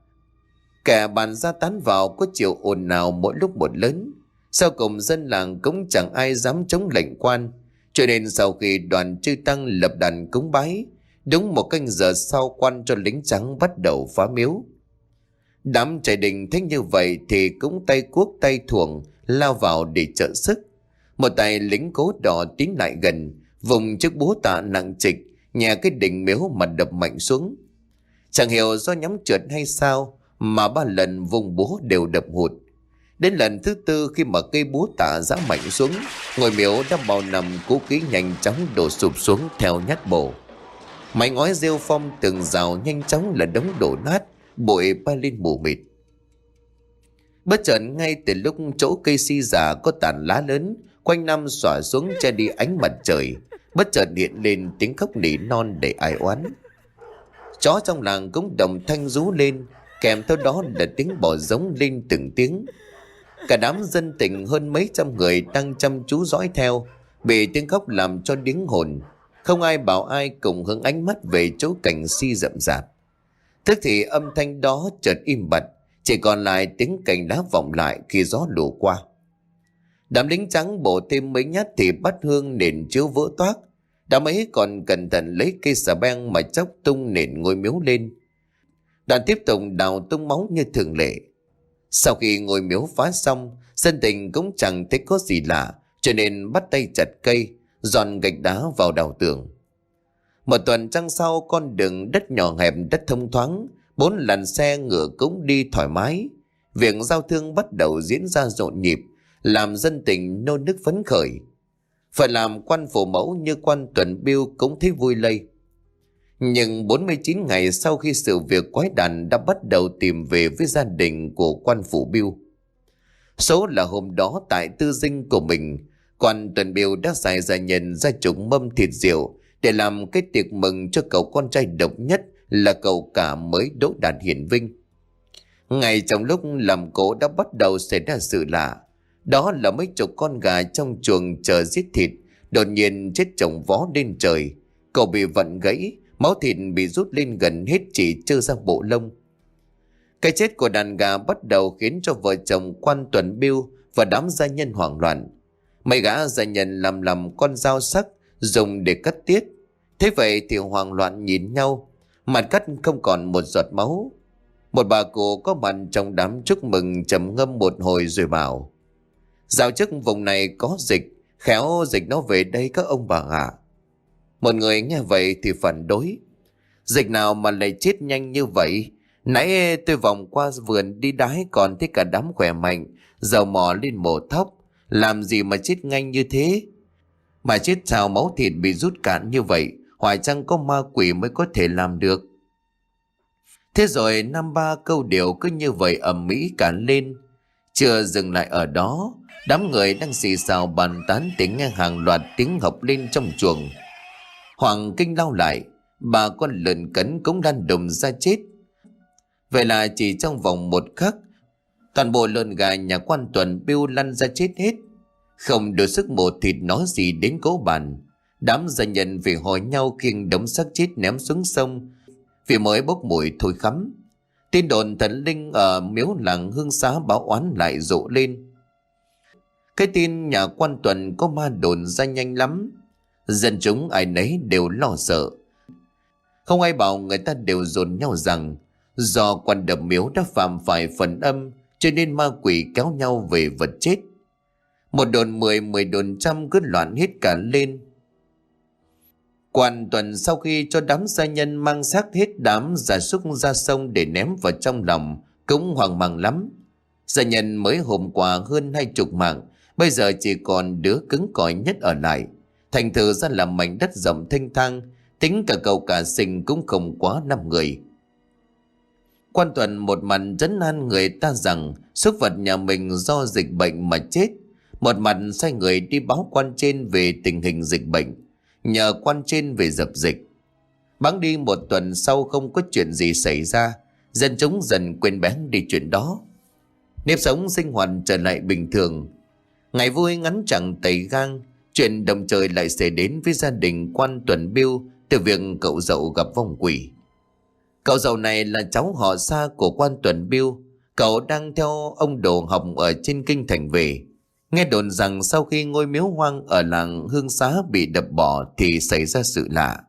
kẻ bàn ra tán vào có chiều ồn ào mỗi lúc một lớn. Sau cùng dân làng cũng chẳng ai dám chống lệnh quan, cho nên sau khi đoàn chư tăng lập đàn cúng bái, đúng một canh giờ sau, quan cho lính trắng bắt đầu phá miếu. Đám trại đình thấy như vậy thì cũng tay cuốc tay thuồng lao vào để trợ sức. Một tay lính cố đỏ tiến lại gần, vùng chiếc búa tạ nặng trịch nhẹ cái đỉnh miếu mà đập mạnh xuống. Chẳng hiểu do nhắm trượt hay sao mà 3 lần vùng búa đều đập hụt. Đến lần thứ 4, khi mà cây búa tạ giã mạnh xuống, ngôi miếu đã bao năm cũ kỹ nhanh chóng đổ sụp xuống theo nhát bổ. Mái ngói rêu phong tường rào nhanh chóng là đống đổ nát, bụi bay lên mù mịt. Bất chợt, ngay từ lúc chỗ cây si già có tàn lá lớn quanh năm xõa xuống che đi ánh mặt trời, bất chợt hiện lên tiếng khóc nỉ non để ai oán. Chó trong làng cũng đồng thanh rú lên, kèm theo đó là tiếng bò giống lên từng tiếng. Cả đám dân tình hơn mấy trăm người đang chăm chú dõi theo, bị tiếng khóc làm cho điếng hồn. Không ai bảo ai cùng hướng ánh mắt về chỗ cành si rậm rạp. Tức thì âm thanh đó chợt im bặt, chỉ còn lại tiếng cành lá vọng lại khi gió lùa qua. Đám lính trắng bổ thêm mấy nhát thì bắt hương nền chiếu vỡ toác. Đám ấy còn cẩn thận lấy cây xà beng mà chóc tung nền ngôi miếu lên. Đoàn tiếp tục đào tung máu như thường lệ. Sau khi ngôi miếu phá xong, dân tình cũng chẳng thấy có gì lạ, cho nên bắt tay chặt cây, dọn gạch đá vào đào tường. Một tuần trăng sau, con đường đất nhỏ hẹp đất thông thoáng, 4 làn xe ngựa cũng đi thoải mái. Việc giao thương bắt đầu diễn ra rộn nhịp, làm dân tình nô nức phấn khởi. Phải làm quan phủ mẫu như quan Tuần Biêu cũng thấy vui lây. Nhưng 49 ngày sau khi sự việc quái đản đã bắt đầu tìm về với gia đình của quan phủ Biêu. Số là hôm đó tại tư dinh của mình, quan Tuần Biêu đã xài gia nhân ra chục mâm thịt rượu để làm cái tiệc mừng cho cậu con trai độc nhất là cậu cả mới đỗ đạt hiển vinh. Ngay trong lúc làm cỗ đã bắt đầu xảy ra sự lạ. Đó là mấy chục con gà trong chuồng chờ giết thịt đột nhiên chết chồng vó lên trời. Cậu bị vặn gãy, máu thịt bị rút lên gần hết, chỉ trơ ra bộ lông. Cái chết của đàn gà bắt đầu khiến cho vợ chồng quan Tuần Biêu và đám gia nhân hoảng loạn. Mấy gã gia nhân làm con dao sắc dùng để cắt tiết. Thế vậy thì hoảng loạn nhìn nhau, mặt cắt không còn một giọt máu. Một bà cụ có mặt trong đám chúc mừng trầm ngâm một hồi rồi bảo: dạo trước vùng này có dịch, khéo dịch nó về đây các ông bà ạ. Một người nghe vậy thì phản đối: dịch nào mà lại chết nhanh như vậy? Nãy tôi vòng qua vườn đi đái còn thấy cả đám khỏe mạnh, giờ mò lên mổ thóc, làm gì mà chết nhanh như thế? Mà chết sao máu thịt bị rút cạn như vậy? Hoài chăng có ma quỷ mới có thể làm được? Thế rồi 5-3 câu điệu cứ như vậy ầm ĩ cả lên. Chưa dừng lại ở đó, đám người đang xì xào bàn tán thì nghe hàng loạt tiếng học lên trong chuồng. Hoàng kinh lao lại, bà con lợn cấn cũng đan đùng ra chết. Vậy là chỉ trong vòng một khắc, toàn bộ lợn gà nhà quan Tuần Biêu lăn ra chết hết. Không đủ sức mổ thịt nói gì đến cố bàn. Đám gia nhân vì hỏi nhau khiêng đống xác chết ném xuống sông, vì mới bốc mùi thôi khắm. Tin đồn thần linh ở miếu làng Hương Xá báo oán lại rộ lên. Cái tin nhà quan Tuần có ma đồn ra nhanh lắm. Dân chúng ai nấy đều lo sợ. Không ai bảo người ta đều dồn nhau rằng do quan đập miếu đã phạm phải phần âm, cho nên ma quỷ kéo nhau về vật chết. Một đồn 10, 10 đồn trăm cứ loạn hết cả lên. Quan Tuần sau khi cho đám gia nhân mang xác hết đám gia súc ra sông để ném vào trong lòng cũng hoang mang lắm. Gia nhân mới hôm qua hơn 20 mạng, bây giờ chỉ còn đứa cứng cỏi nhất ở lại. Thành thử ra là mảnh đất rộng thênh thang, tính cả cậu cả sinh cũng không quá 5 người. Quan Tuần một mặt trấn an người ta rằng súc vật nhà mình do dịch bệnh mà chết, một mặt sai người đi báo quan trên về tình hình dịch bệnh, nhờ quan trên về dập dịch. Bẵng đi một tuần sau không có chuyện gì xảy ra, dân chúng dần quên bén đi chuyện đó. Nếp sống sinh hoạt trở lại bình thường. Ngày vui ngắn chẳng tẩy gang, chuyện động trời lại xảy đến với gia đình quan Tuần Biêu từ việc cậu dậu gặp vong quỷ. Cậu dậu này là cháu họ xa của quan Tuần Biêu. Cậu đang theo ông Đồ học ở trên kinh thành về. Nghe đồn rằng sau khi ngôi miếu hoang ở làng Hương Xá bị đập bỏ thì xảy ra sự lạ.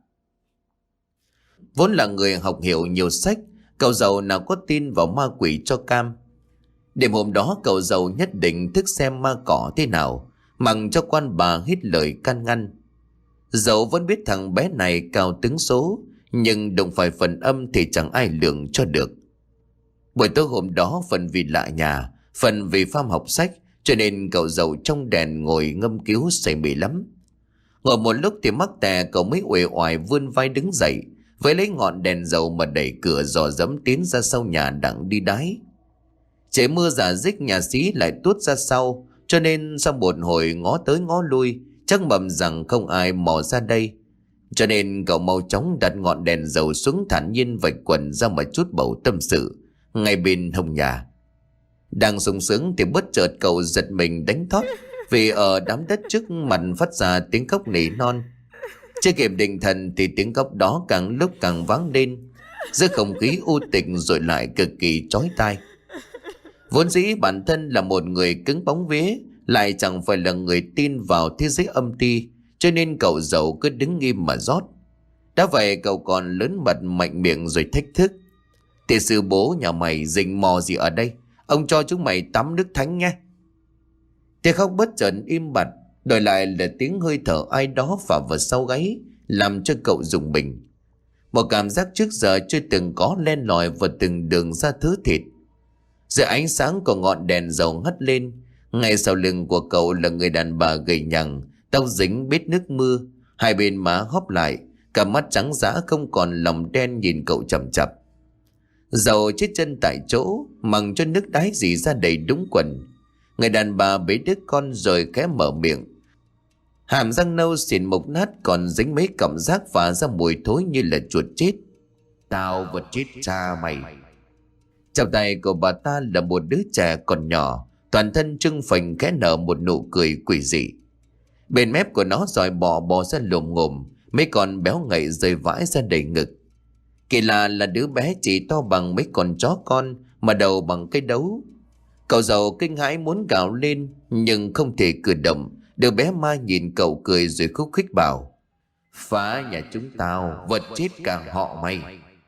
Vốn là người học hiểu nhiều sách, cậu dậu nào có tin vào ma quỷ cho cam. Đêm hôm đó cậu dậu nhất định thức xem ma cỏ thế nào, mặc cho quan bà hít lời can ngăn. Dẫu vẫn biết thằng bé này cao tướng số, nhưng đụng phải phần âm thì chẳng ai lường cho được. Buổi tối hôm đó phần vì lạ nhà, phần vì pham học sách, cho nên cậu dậu trong đèn ngồi ngâm cứu say mê lắm. Ngồi một lúc thì mắc tè cậu mới uể oải vươn vai đứng dậy, với lấy ngọn đèn dầu mà đẩy cửa dò dẫm tiến ra sau nhà đặng đi đái. Trời mưa rả rích, nhà xí lại tuốt ra sau, cho nên sau một hồi ngó tới ngó lui, chắc mầm rằng không ai mò ra đây. Cho nên cậu mau chóng đặt ngọn đèn dầu xuống, thản nhiên vạch quần ra mà chút bầu tâm sự ngay bên hông nhà. Đang sung sướng thì bất chợt cậu giật mình đánh thót, vì ở đám đất trước mặt phát ra tiếng khóc nỉ non. Chưa kịp định thần thì tiếng khóc đó càng lúc càng vang lên, giữa không khí u tịch rồi lại cực kỳ chói tai. Vốn dĩ bản thân là một người cứng bóng vía, lại chẳng phải là người tin vào thế giới âm ti, cho nên cậu dậu cứ đứng im mà rót. Đã vậy cậu còn lớn mật mạnh miệng rồi thách thức: "Thì sư bố nhà mày rình mò gì ở đây? Ông cho chúng mày tắm nước thánh nha." Tiếng khóc bất chợt im bặt, đổi lại là tiếng hơi thở ai đó phả vào sau gáy, làm cho cậu rùng mình. Một cảm giác trước giờ chưa từng có len lỏi vào từng đường da thớ thịt. Dưới ánh sáng của ngọn đèn dầu hắt lên, ngay sau lưng của cậu là người đàn bà gầy nhằng, tóc dính bết nước mưa, hai bên má hóp lại, cả mắt trắng dã không còn lòng đen nhìn cậu chằm chằm. Dầu chết chân tại chỗ, mằng cho nước đái dì ra đầy đúng quần. Người đàn bà bế đứa con rồi khẽ mở miệng. Hàm răng nâu xỉn mục nát còn dính mấy cọng rác phả ra mùi thối như là chuột chết. "Tao vật chết cha mày." Trong tay của bà ta là một đứa trẻ còn nhỏ, toàn thân trưng phình khẽ nở một nụ cười quỷ dị. Bên mép của nó dòi bò ra lồm ngồm, mấy con béo ngậy rơi vãi ra đầy ngực. Kỳ lạ là đứa bé chỉ to bằng mấy con chó con mà đầu bằng cái đấu. Cậu dậu kinh hãi muốn gào lên nhưng không thể cử động. Đứa bé ma nhìn cậu cười rồi khúc khích bảo: "Phá nhà chúng tao, vật chết cả họ mày."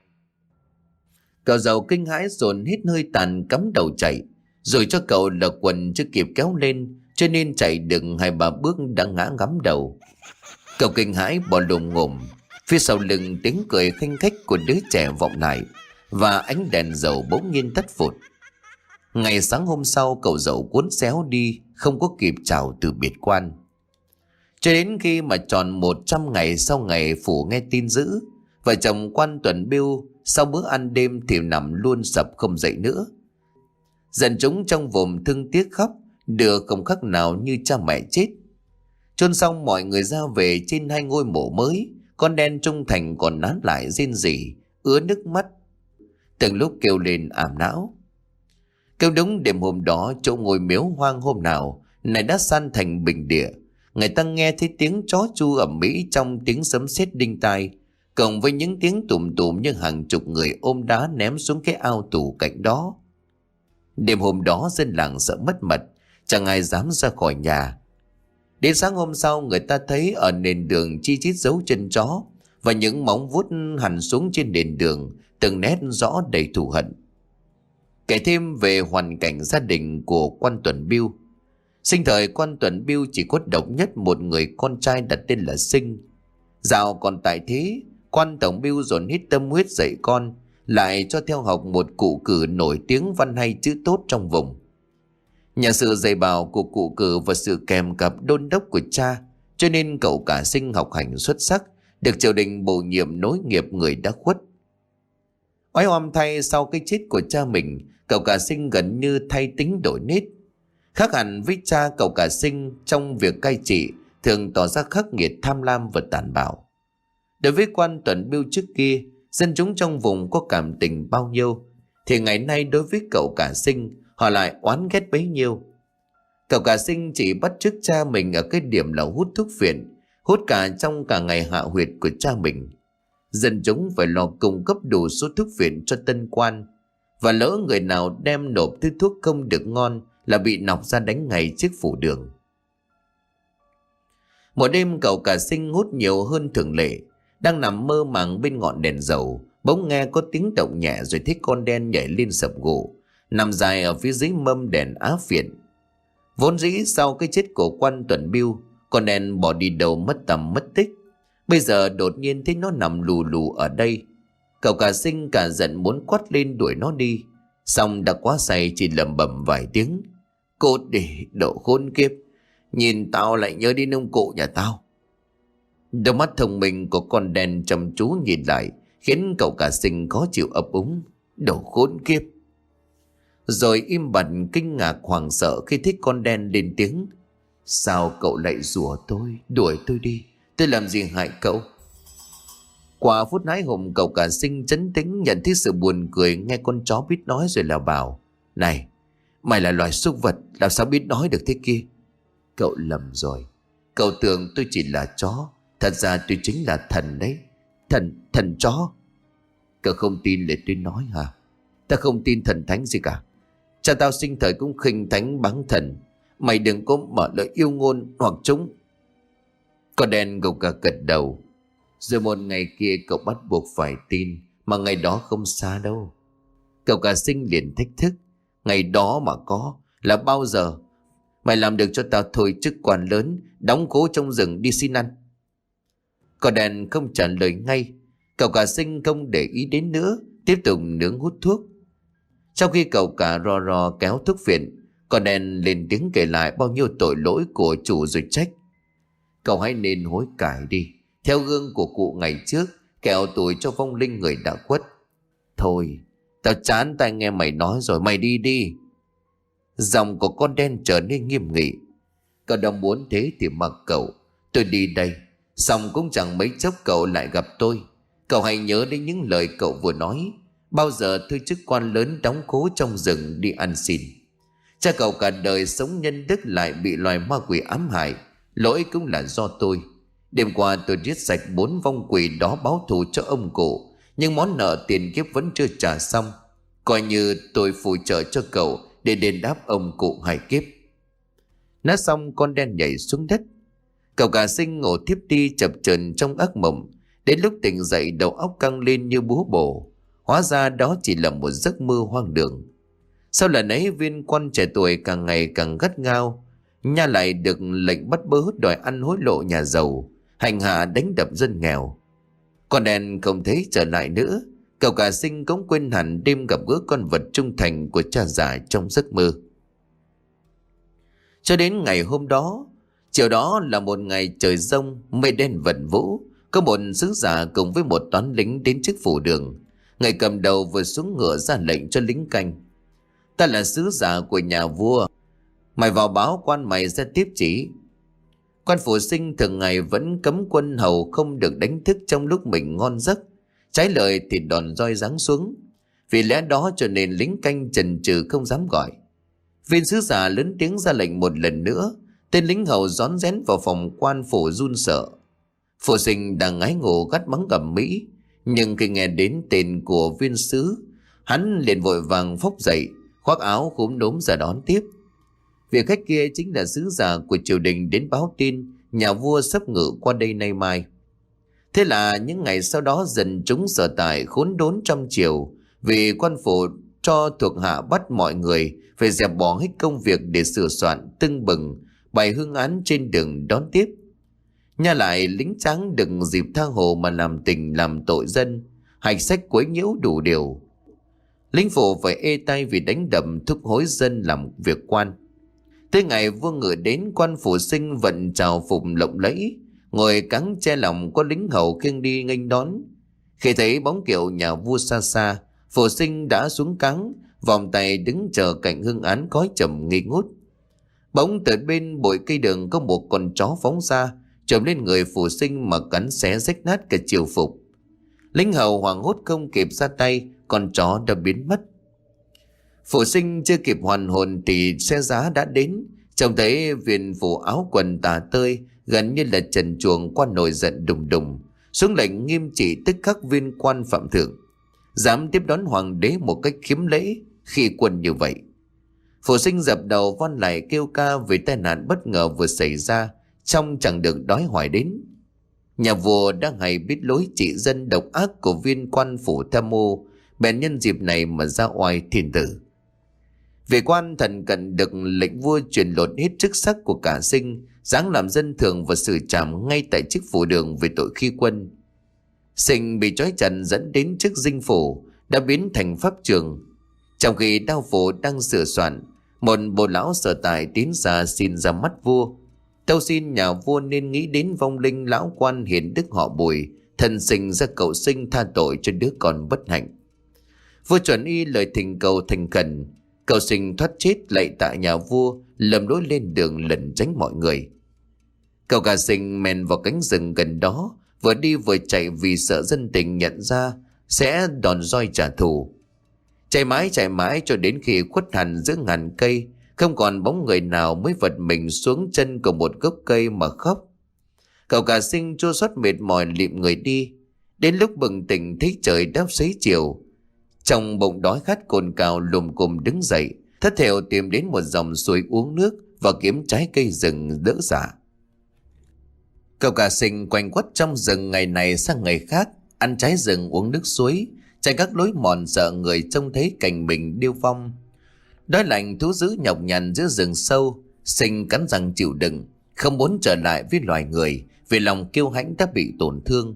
Cậu dậu kinh hãi dồn hít hơi tàn cắm đầu chạy, rồi cho cậu là quần chưa kịp kéo lên, cho nên chạy được 2-3 bước đã ngã ngắm đầu. Cậu kinh hãi bỏ lồm ngồm, phía sau lưng tiếng cười khanh khách của đứa trẻ vọng lại, và ánh đèn dầu bỗng nhiên tắt phụt. Ngày sáng hôm sau cậu dậu cuốn xéo đi, không có kịp chào từ biệt quan. Cho đến khi mà tròn 100 ngày sau ngày phủ nghe tin dữ, vợ chồng quan Tuần Biêu sau bữa ăn đêm thì nằm luôn sập không dậy nữa. Dân chúng trong vùng thương tiếc khóc, đưa không khác nào như cha mẹ chết. Chôn xong mọi người ra về trên 2 ngôi mộ mới, Con đen trung thành còn nán lại rên rỉ, ứa nước mắt, từng lúc kêu lên ảm não. Kêu đúng đêm hôm đó, chỗ ngôi miếu hoang hôm nào này đã san thành bình địa. Người ta nghe thấy tiếng chó chu ầm ĩ trong tiếng sấm sét đinh tai, cộng với những tiếng tùm tùm như hàng chục người ôm đá ném xuống cái ao tù cạnh đó. Đêm hôm đó dân làng sợ mất mật, chẳng ai dám ra khỏi nhà. Đến sáng hôm sau, người ta thấy ở nền đường chi chít dấu chân chó và những móng vuốt hằn xuống trên nền đường, từng nét rõ đầy thù hận. Kể thêm về hoàn cảnh gia đình của quan Tuần Biêu. Sinh thời quan Tuần Biêu chỉ có độc nhất một người con trai đặt tên là Sinh. Dạo còn tại thế, quan Tổng Biêu dồn hết tâm huyết dạy con, lại cho theo học một cụ cử nổi tiếng văn hay chữ tốt trong vùng. Nhờ sự dạy bảo của cụ cử và sự kèm cặp đôn đốc của cha, cho nên cậu cả Sinh học hành xuất sắc, được triều đình bổ nhiệm nối nghiệp người đã khuất. Oái oăm thay, sau cái chết của cha mình, cậu cả Sinh gần như thay tính đổi nết. Khác hẳn với cha, cậu cả Sinh trong việc cai trị thường tỏ ra khắc nghiệt, tham lam và tàn bạo. Đối với quan Tuần Biêu trước kia, dân chúng trong vùng có cảm tình bao nhiêu, thì ngày nay đối với cậu cả Sinh, họ lại oán ghét bấy nhiêu. Cậu cả Sinh chỉ bắt chước cha mình ở cái điểm là hút thuốc phiện, hút cả trong cả ngày hạ huyệt của cha mình. Dân chúng phải lo cung cấp đủ số thuốc phiện cho tân quan, và lỡ người nào đem nộp thứ thuốc không được ngon là bị nọc ra đánh ngay trước phủ đường. Một đêm cậu cả Sinh hút nhiều hơn thường lệ, đang nằm mơ màng bên ngọn đèn dầu, bỗng nghe có tiếng động nhẹ, rồi thấy con đen nhảy lên sập gỗ, nằm dài ở phía dưới mâm đèn á phiện. Vốn dĩ sau cái chết của quan Tuần Biêu, con đen bỏ đi đâu mất tầm mất tích. Bây giờ đột nhiên thấy nó nằm lù lù ở đây. Cậu cả Sinh cả giận muốn quát lên đuổi nó đi, xong đã quá say chỉ lẩm bẩm vài tiếng: "Cút đi, đồ khốn kiếp, nhìn tao lại nhớ đến ông cụ nhà tao." Đôi mắt thông minh của con đen chăm chú nhìn lại, khiến cậu cả Sinh khó chịu ấp úng: "Đồ khốn kiếp." Rồi im bặt kinh ngạc hoảng sợ khi thấy con đen lên tiếng: "Sao cậu lại rủa tôi, đuổi tôi đi? Tôi làm gì hại cậu?" Qua phút hái hùng, cậu cả Sinh trấn tĩnh nhận thấy sự buồn cười nghe con chó biết nói, rồi là bảo: "Này, mày là loài súc vật, làm sao biết nói được thế kia?" "Cậu lầm rồi. Cậu tưởng tôi chỉ là chó, thật ra tôi chính là thần đấy." Thần chó?" "Cậu không tin để tôi nói hả?" "Ta không tin thần thánh gì cả. Cha tao sinh thời cũng khinh thánh báng thần. Mày đừng có mở lời yêu ngôn hoặc chúng." Con đen gục gà gật đầu. Rồi một ngày kia cậu bắt buộc phải tin, mà ngày đó không xa đâu. Cậu cả Sinh liền thách thức: "Ngày đó mà có là bao giờ? Mày làm được cho tao thôi chức quan lớn, đóng cố trong rừng đi xin ăn." Con đen không trả lời ngay. Cậu cả Sinh không để ý đến nữa, tiếp tục nướng hút thuốc. Sau khi cậu cả rò rò kéo thuốc phiện, con đen lên tiếng kể lại bao nhiêu tội lỗi của chủ rồi trách: "Cậu hãy nên hối cải đi, theo gương của cụ ngày trước, kẻo tuổi cho vong linh người đã khuất." "Thôi, tao chán tai nghe mày nói rồi, mày đi đi." Giọng của con đen trở nên nghiêm nghị: "Cậu đã muốn thế thì mặc cậu, tôi đi đây. Xong cũng chẳng mấy chốc cậu lại gặp tôi. Cậu hãy nhớ đến những lời cậu vừa nói. Bao giờ thôi chức quan lớn đóng cố trong rừng đi ăn xin. Cha cậu cả đời sống nhân đức lại bị loài ma quỷ ám hại, lỗi cũng là do tôi. Đêm qua tôi giết sạch 4 vong quỷ đó báo thù cho ông cụ, nhưng món nợ tiền kiếp vẫn chưa trả xong. Coi như tôi phù trợ cho cậu để đền đáp ông cụ hai kiếp." Nói xong con đen nhảy xuống đất. Cậu cả Sinh ngủ thiếp đi chập chờn trong ác mộng. Đến lúc tỉnh dậy, đầu óc căng lên như búa bổ. Hóa ra đó chỉ là một giấc mơ hoang đường. Sau lần ấy, viên quan trẻ tuổi càng ngày càng gắt gao, nha lại được lệnh bắt bớ đòi ăn hối lộ nhà giàu, hành hạ đánh đập dân nghèo. Con đen không thấy trở lại nữa. Cậu cả Sinh cũng quên hẳn đêm gặp gỡ con vật trung thành của cha già trong giấc mơ. Cho đến ngày hôm đó, chiều đó là một ngày trời giông, mây đen vần vũ. Có một sứ giả cùng với một toán lính đến trước phủ đường. Người cầm đầu vừa xuống ngựa ra lệnh cho lính canh: "Ta là sứ giả của nhà vua, mày vào báo quan mày sẽ tiếp chỉ." Quan phủ sinh thường ngày vẫn cấm quân hầu không được đánh thức trong lúc mình ngon giấc, trái lời thì đòn roi giáng xuống. Vì lẽ đó cho nên lính canh chần chừ không dám gọi. Viên sứ giả lớn tiếng ra lệnh một lần nữa. Tên lính hầu rón rén vào phòng quan phủ run sợ. Phủ sinh đang ngái ngủ gắt mắng ầm mỹ, nhưng khi nghe đến tên của viên sứ, hắn liền vội vàng phốc dậy, khoác áo khúm núm ra đón tiếp. Vị khách kia chính là sứ giả của triều đình đến báo tin nhà vua sắp ngự qua đây nay mai. Thế là những ngày sau đó dần chúng sở tại khốn đốn trong triều, vì quan phủ cho thuộc hạ bắt mọi người phải dẹp bỏ hết công việc để sửa soạn tưng bừng bày hương án trên đường đón tiếp. Nha lại lính trắng đừng dịp tha hồ mà làm tình làm tội dân, hạch sách quấy nhiễu đủ điều. Lính phủ phải ê tay vì đánh đập thúc hối dân làm việc quan. Tới ngày vua ngự đến, quan phủ sinh vận trào phục lộng lẫy, ngồi cáng che lòng có lính hầu khiêng đi nghênh đón. Khi thấy bóng kiệu nhà vua xa xa, phủ sinh đã xuống cáng, vòng tay đứng chờ cạnh hương án khói trầm nghi ngút. Bỗng từ bên bụi cây đường có một con chó phóng ra, chồm lên người phủ sinh mà cắn xé rách nát cả triều phục. Lính hầu hoảng hốt không kịp ra tay, con chó đã biến mất. Phủ sinh chưa kịp hoàn hồn thì xe giá đã đến. Trông thấy viên phủ áo quần tả tơi, gần như là trần truồng, quan nổi giận đùng đùng, xuống lệnh nghiêm trị tức khắc viên quan phạm thượng, dám tiếp đón hoàng đế một cách khiếm lễ khi quân như vậy. Phủ sinh dập đầu von lại kêu ca về tai nạn bất ngờ vừa xảy ra trong chẳng được đói hoài đến. Nhà vua đã hay biết lối trị dân độc ác của viên quan phủ tham mưu, bèn nhân dịp này mà ra oai thiên tử. Về quan thần cận được lệnh vua chuyển lột hết chức sắc của cả Sinh, giáng làm dân thường và xử trảm ngay tại chức phủ đường về tội khi quân. Sinh bị trói chặt dẫn đến chức dinh phủ, đã biến thành pháp trường. Trong khi đao phủ đang sửa soạn, một bồ lão sở tại tiến ra xin ra mắt vua, tâu xin nhà vua nên nghĩ đến vong linh lão quan hiền đức họ Bùi, thân sinh ra cầu Sinh tha tội cho đứa con bất hạnh. Vua chuẩn y lời thỉnh cầu thành khẩn, cầu Sinh thoát chết lạy tạ nhà vua, lầm lối lên đường lẩn tránh mọi người. Cậu cả Sinh men vào cánh rừng gần đó, vừa đi vừa chạy vì sợ dân tình nhận ra sẽ đòn roi trả thù. Chạy mãi cho đến khi khuất hẳn giữa ngàn cây, không còn bóng người nào, mới vật mình xuống chân của một gốc cây mà khóc. Cậu cả Sinh chua xót mệt mỏi lịm người đi. Đến lúc bừng tỉnh thấy trời đáp xế chiều, trong bụng đói khát cồn cào lùm cùm đứng dậy, thất thểu tìm đến một dòng suối uống nước và kiếm trái cây rừng đỡ dạ. Cậu cả Sinh quanh quất trong rừng ngày này sang ngày khác, ăn trái rừng uống nước suối, chạy các lối mòn sợ người trông thấy cảnh mình điêu vong. Đói lạnh thú dữ nhọc nhằn giữa rừng sâu, Sinh cắn răng chịu đựng, không muốn trở lại với loài người vì lòng kiêu hãnh đã bị tổn thương.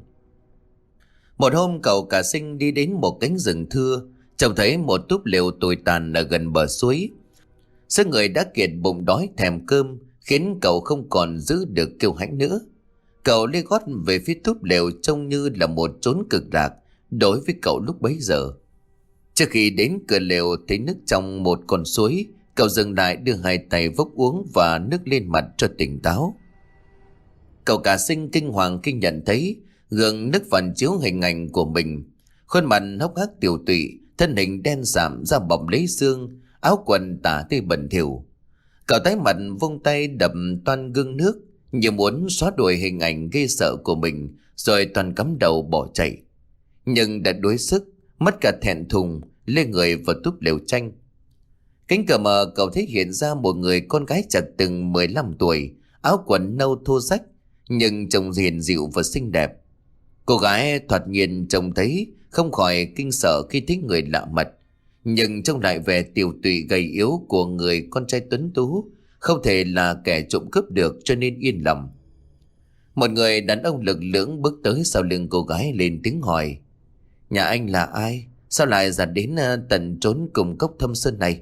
Một hôm cậu cả Sinh đi đến một cánh rừng thưa, trông thấy một túp lều tồi tàn ở gần bờ suối. Sức người đã kiệt bụng đói thèm cơm khiến cậu không còn giữ được kiêu hãnh nữa. Cậu lê gót về phía túp lều trông như là một chốn cực lạc đối với cậu lúc bấy giờ. Trước khi đến cửa lều thấy nước trong một con suối, cậu dừng lại đưa hai tay vốc uống và nước lên mặt cho tỉnh táo. Cậu cả Sinh kinh hoàng khi nhận thấy gương nước phản chiếu hình ảnh của mình. Khuôn mặt hốc hác tiều tụy, thân hình đen sạm da bọc lấy xương, áo quần tả tơi bẩn thỉu. Cậu tái mặt vung tay đập toan gương nước như muốn xóa đuổi hình ảnh ghê sợ của mình, rồi toàn cắm đầu bỏ chạy. Nhưng đã đuối sức, mất cả thẹn thùng, lê người vào túp lều tranh. Cánh cửa mở cậu thấy hiện ra một người con gái chạc từng 15 tuổi, áo quần nâu thô rách, nhưng trông hiền dịu và xinh đẹp. Cô gái thoạt nhìn trông thấy không khỏi kinh sợ khi thấy người lạ mặt, nhưng trông lại vẻ tiều tụy gầy yếu của người con trai tuấn tú, không thể là kẻ trộm cướp được cho nên yên lòng. Một người đàn ông lực lưỡng bước tới sau lưng cô gái lên tiếng hỏi: "Nhà anh là ai? Sao lại dạt đến tận trốn cùng cốc thâm sơn này?"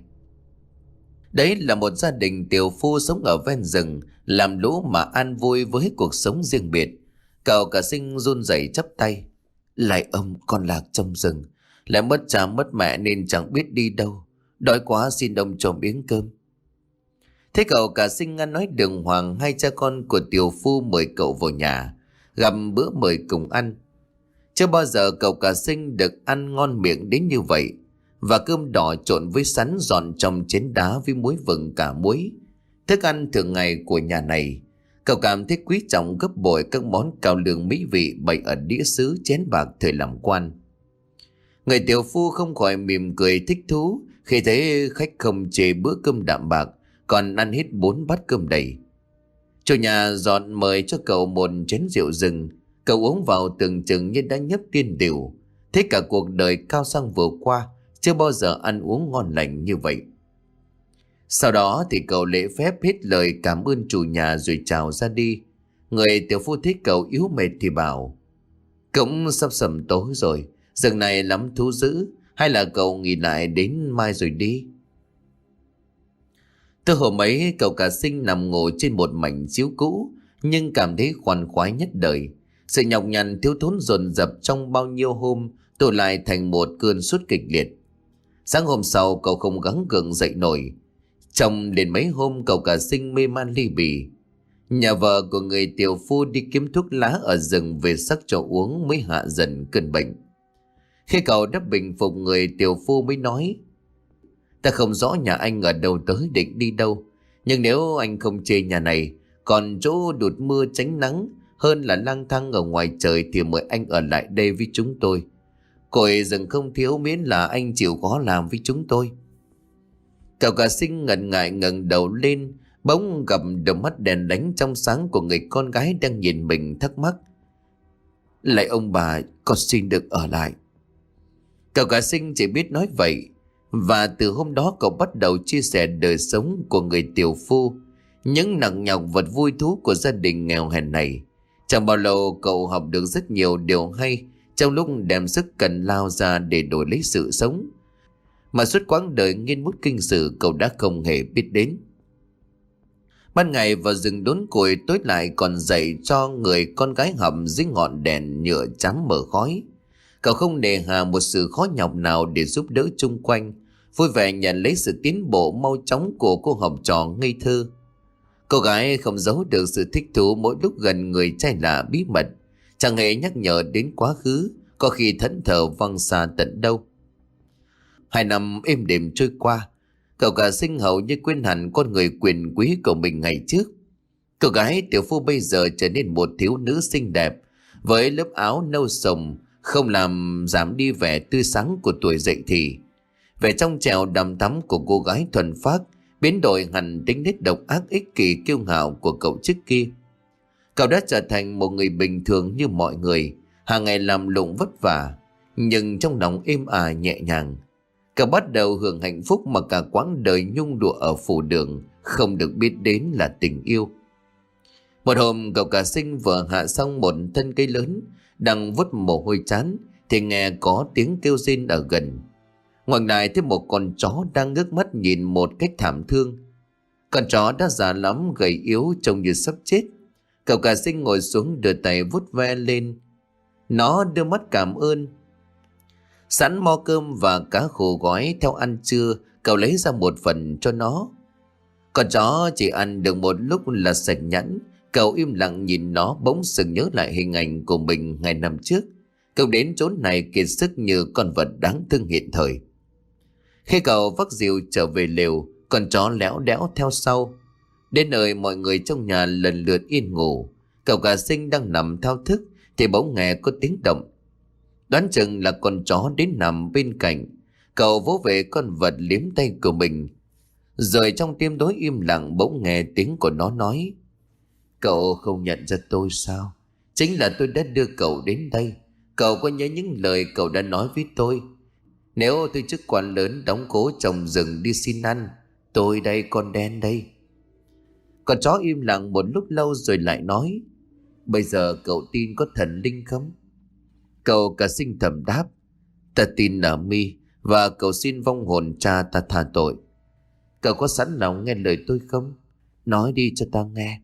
Đấy là một gia đình tiều phu sống ở ven rừng, làm lũ mà an vui với cuộc sống riêng biệt. Cậu cả Sinh run rẩy chắp tay: "Lạy ông, con lạc trong rừng, lại mất cha mất mẹ nên chẳng biết đi đâu. Đói quá xin ông cho miếng cơm." Thế cậu cả sinh ăn nói đường hoàng, hai cha con của tiểu phu mời cậu vào nhà, gặp bữa mời cùng ăn. Chưa bao giờ cậu cả sinh được ăn ngon miệng đến như vậy. Và cơm đỏ trộn với sắn giòn trong chén đá với muối vừng cả muối. Thức ăn thường ngày của nhà này. Cậu cảm thấy quý trọng gấp bội các món cao lương mỹ vị bày ở đĩa sứ chén bạc thời làm quan. Người tiểu phu không khỏi mỉm cười thích thú khi thấy khách không chê bữa cơm đạm bạc, còn ăn hết 4 bát cơm đầy. Chủ nhà dọn mời cho cậu một chén rượu rừng. Cậu uống vào tưởng chừng như đã nhấp tiên rượu. Thế cả cuộc đời cao sang vừa qua chưa bao giờ ăn uống ngon lành như vậy. Sau đó thì cậu lễ phép hết lời cảm ơn chủ nhà rồi chào ra đi. Người tiểu phu thấy cậu yếu mệt thì bảo: cũng sắp sầm tối rồi, rừng này lắm thú dữ, hay là cậu nghỉ lại đến mai rồi đi. Từ hôm ấy cậu cả sinh nằm ngủ trên một mảnh chiếu cũ, nhưng cảm thấy khoan khoái nhất đời. Sự nhọc nhằn thiếu thốn dồn dập trong bao nhiêu hôm tụ lại thành một cơn sốt kịch liệt. Sáng hôm sau cậu không gắng gượng dậy nổi. Trong đến mấy hôm cậu cả sinh mê man ly bì. Nhà vợ của người tiểu phu đi kiếm thuốc lá ở rừng về sắc cho uống mới hạ dần cơn bệnh. Khi cậu đã bình phục, người tiểu phu mới nói: ta không rõ nhà anh ở đâu tới định đi đâu, nhưng nếu anh không chê nhà này còn chỗ đụt mưa tránh nắng hơn là lang thang ở ngoài trời thì mời anh ở lại đây với chúng tôi. Cội rừng không thiếu, miễn là anh chịu khó làm với chúng tôi. Cậu cả sinh ngần ngại ngẩng đầu lên, bỗng gặp đôi mắt đèn đánh trong sáng của người con gái đang nhìn mình, thắc mắc: lại ông bà, con xin được ở lại. Cậu cả sinh chỉ biết nói vậy. Và từ hôm đó cậu bắt đầu chia sẻ đời sống của người tiểu phu, những nặng nhọc vật vui thú của gia đình nghèo hèn này. Chẳng bao lâu cậu học được rất nhiều điều hay trong lúc đem sức cần lao ra để đổi lấy sự sống, mà suốt quãng đời nghiên mút kinh sử cậu đã không hề biết đến. Ban ngày vào rừng đốn củi, tối lại còn dạy cho người con gái học dưới ngọn đèn nhựa chám mờ khói. Cậu không nề hà một sự khó nhọc nào để giúp đỡ chung quanh, vui vẻ nhận lấy sự tiến bộ mau chóng của cô học trò ngây thơ. Cô gái không giấu được sự thích thú mỗi lúc gần người trai lạ bí mật, chẳng hề nhắc nhở đến quá khứ, có khi thẫn thờ văng xa tận đâu. 2 năm êm đềm trôi qua, cậu cả sinh hầu như quên hẳn con người quyền quý của mình ngày trước. Cô gái tiểu phu bây giờ trở nên một thiếu nữ xinh đẹp với lớp áo nâu sồng, không làm giảm đi vẻ tươi sáng của tuổi dậy thì. Vẻ trong trẻo đằm thắm của cô gái thuần phác biến đổi hẳn tính nết độc ác ích kỷ kiêu ngạo của cậu trước kia. Cậu đã trở thành một người bình thường như mọi người, hàng ngày làm lụng vất vả, nhưng trong lòng êm ả nhẹ nhàng. Cậu bắt đầu hưởng hạnh phúc mà cả quãng đời nhung lụa ở phủ đường không được biết đến là tình yêu. Một hôm cậu cả sinh vừa hạ xong một thân cây lớn, đang vút mồ hôi chán thì nghe có tiếng kêu rên ở gần. Ngoảnh lại thấy một con chó đang ngước mắt nhìn một cách thảm thương. Con chó đã già lắm, gầy yếu, trông như sắp chết. Cậu cả sinh ngồi xuống đưa tay vuốt ve lên. Nó đưa mắt cảm ơn. Sẵn mo cơm và cá khô gói theo ăn trưa, cậu lấy ra một phần cho nó. Con chó chỉ ăn được một lúc là sạch nhẵn. Cậu im lặng nhìn nó, bỗng sừng nhớ lại hình ảnh của mình ngày năm trước. Cậu đến chốn này kiệt sức như con vật đáng thương hiện thời. Khi cậu vác rìu trở về lều, con chó léo đẽo theo sau. Đến nơi mọi người trong nhà lần lượt yên ngủ, cậu cả sinh đang nằm thao thức thì bỗng nghe có tiếng động. Đoán chừng là con chó đến nằm bên cạnh. Cậu vỗ về con vật liếm tay của mình. Rồi trong tim tối im lặng bỗng nghe tiếng của nó nói: cậu không nhận ra tôi sao? Chính là tôi đã đưa cậu đến đây. Cậu có nhớ những lời cậu đã nói với tôi? Nếu tôi chức quan lớn đóng cố trồng rừng đi xin ăn, tôi đây, con đen đây. Con chó im lặng một lúc lâu rồi lại nói: bây giờ cậu tin có thần linh không? Cậu cả sinh thầm đáp: ta tin ở mi, và cậu xin vong hồn cha ta tha tội. Cậu có sẵn lòng nghe lời tôi không? Nói đi cho ta nghe.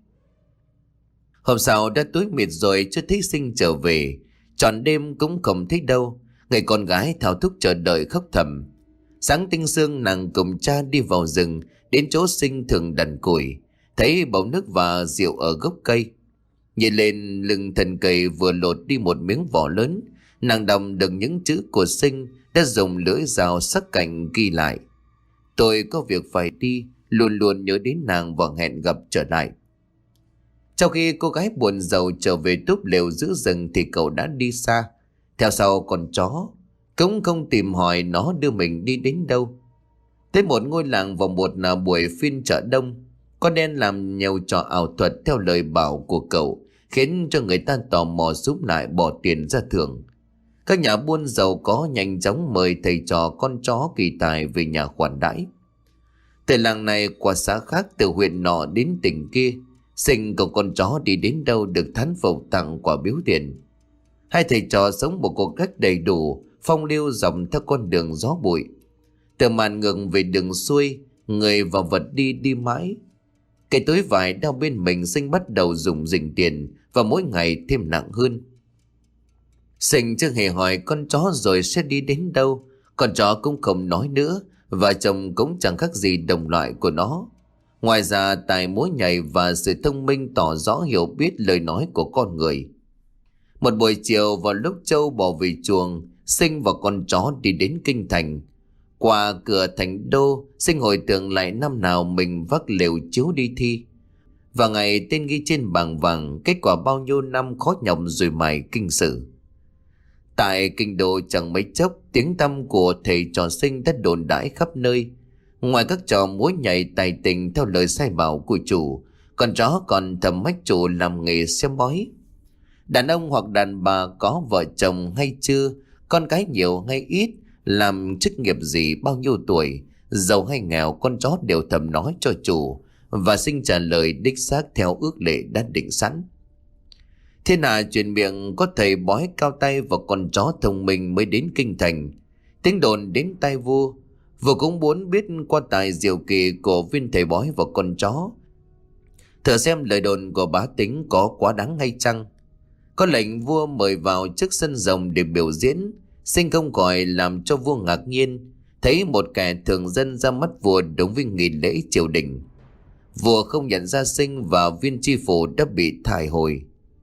Hôm sau đã tối mịt rồi chưa thấy sinh trở về. Trọn đêm cũng không thấy đâu. Người con gái thao thức chờ đợi khóc thầm. Sáng tinh sương nàng cùng cha đi vào rừng, đến chỗ Sinh thường đần củi, thấy bầu nước và rượu ở gốc cây. Nhìn lên lưng thân cây vừa lột đi một miếng vỏ lớn, nàng đọc được những chữ của Sinh đã dùng lưỡi dao sắc cạnh ghi lại: tôi có việc phải đi, luôn luôn nhớ đến nàng và hẹn gặp trở lại. Trong khi cô gái buồn rầu trở về túp lều giữa rừng thì cậu đã đi xa, theo sau con chó. Cũng không tìm hỏi nó đưa mình đi đến đâu. Tới một ngôi làng vào một buổi phiên chợ đông, con đen làm nhiều trò ảo thuật theo lời bảo của cậu, khiến cho người ta tò mò xúm lại bỏ tiền ra thưởng. Các nhà buôn giàu có nhanh chóng mời thầy trò con chó kỳ tài về nhà khoản đãi. Từ làng này qua xã khác, từ huyện nọ đến tỉnh kia, Sinh cùng con chó đi đến đâu được thán phục tặng quà biếu tiền. Hai thầy trò sống một cuộc cách đầy đủ, phong lưu dọc theo con đường gió bụi. Từ màn ngược về đường xuôi, người và vật đi đi mãi. Cái túi vải đeo bên mình, Sinh bắt đầu dùng dình tiền và mỗi ngày thêm nặng hơn. Sinh chưa hề hỏi con chó rồi sẽ đi đến đâu. Con chó cũng không nói nữa, và chồng cũng chẳng khác gì đồng loại của nó. Ngoài ra tài múa nhảy và sự thông minh tỏ rõ hiểu biết lời nói của con người. Một buổi chiều vào lúc trâu bò về chuồng, Sinh và con chó đi đến kinh thành. Qua cửa thành đô, Sinh hồi tưởng lại năm nào mình vác lều chiếu đi thi, và ngày tên ghi trên bảng vàng, kết quả bao nhiêu năm khó nhọc rồi mài kinh sử. Tại kinh đô chẳng mấy chốc, tiếng tăm của thầy trò Sinh đã đồn đãi khắp nơi. Ngoài các trò múa nhảy tài tình theo lời sai bảo của chủ, con chó còn thầm mách chủ làm nghề xem bói. Đàn ông hoặc đàn bà có vợ chồng hay chưa, con cái nhiều hay ít, làm chức nghiệp gì, bao nhiêu tuổi, giàu hay nghèo, con chó đều thầm nói cho chủ, và Sinh trả lời đích xác theo ước lệ đã định sẵn. Thiên hạ truyền miệng có thầy bói cao tay và con chó thông minh mới đến kinh thành. Tiếng đồn đến tai vua, vua cũng muốn biết quan tài diệu kỳ của viên thầy bói và con chó, thử xem lời đồn của bá tính có quá đáng hay chăng. Có lệnh vua mời vào trước sân rồng để biểu diễn. Sinh không khỏi làm cho vua ngạc nhiên, thấy một kẻ thường dân ra mắt vua đúng với nghi lễ triều đình. Vua không nhận ra Sinh và viên tri phủ đã bị thải hồi.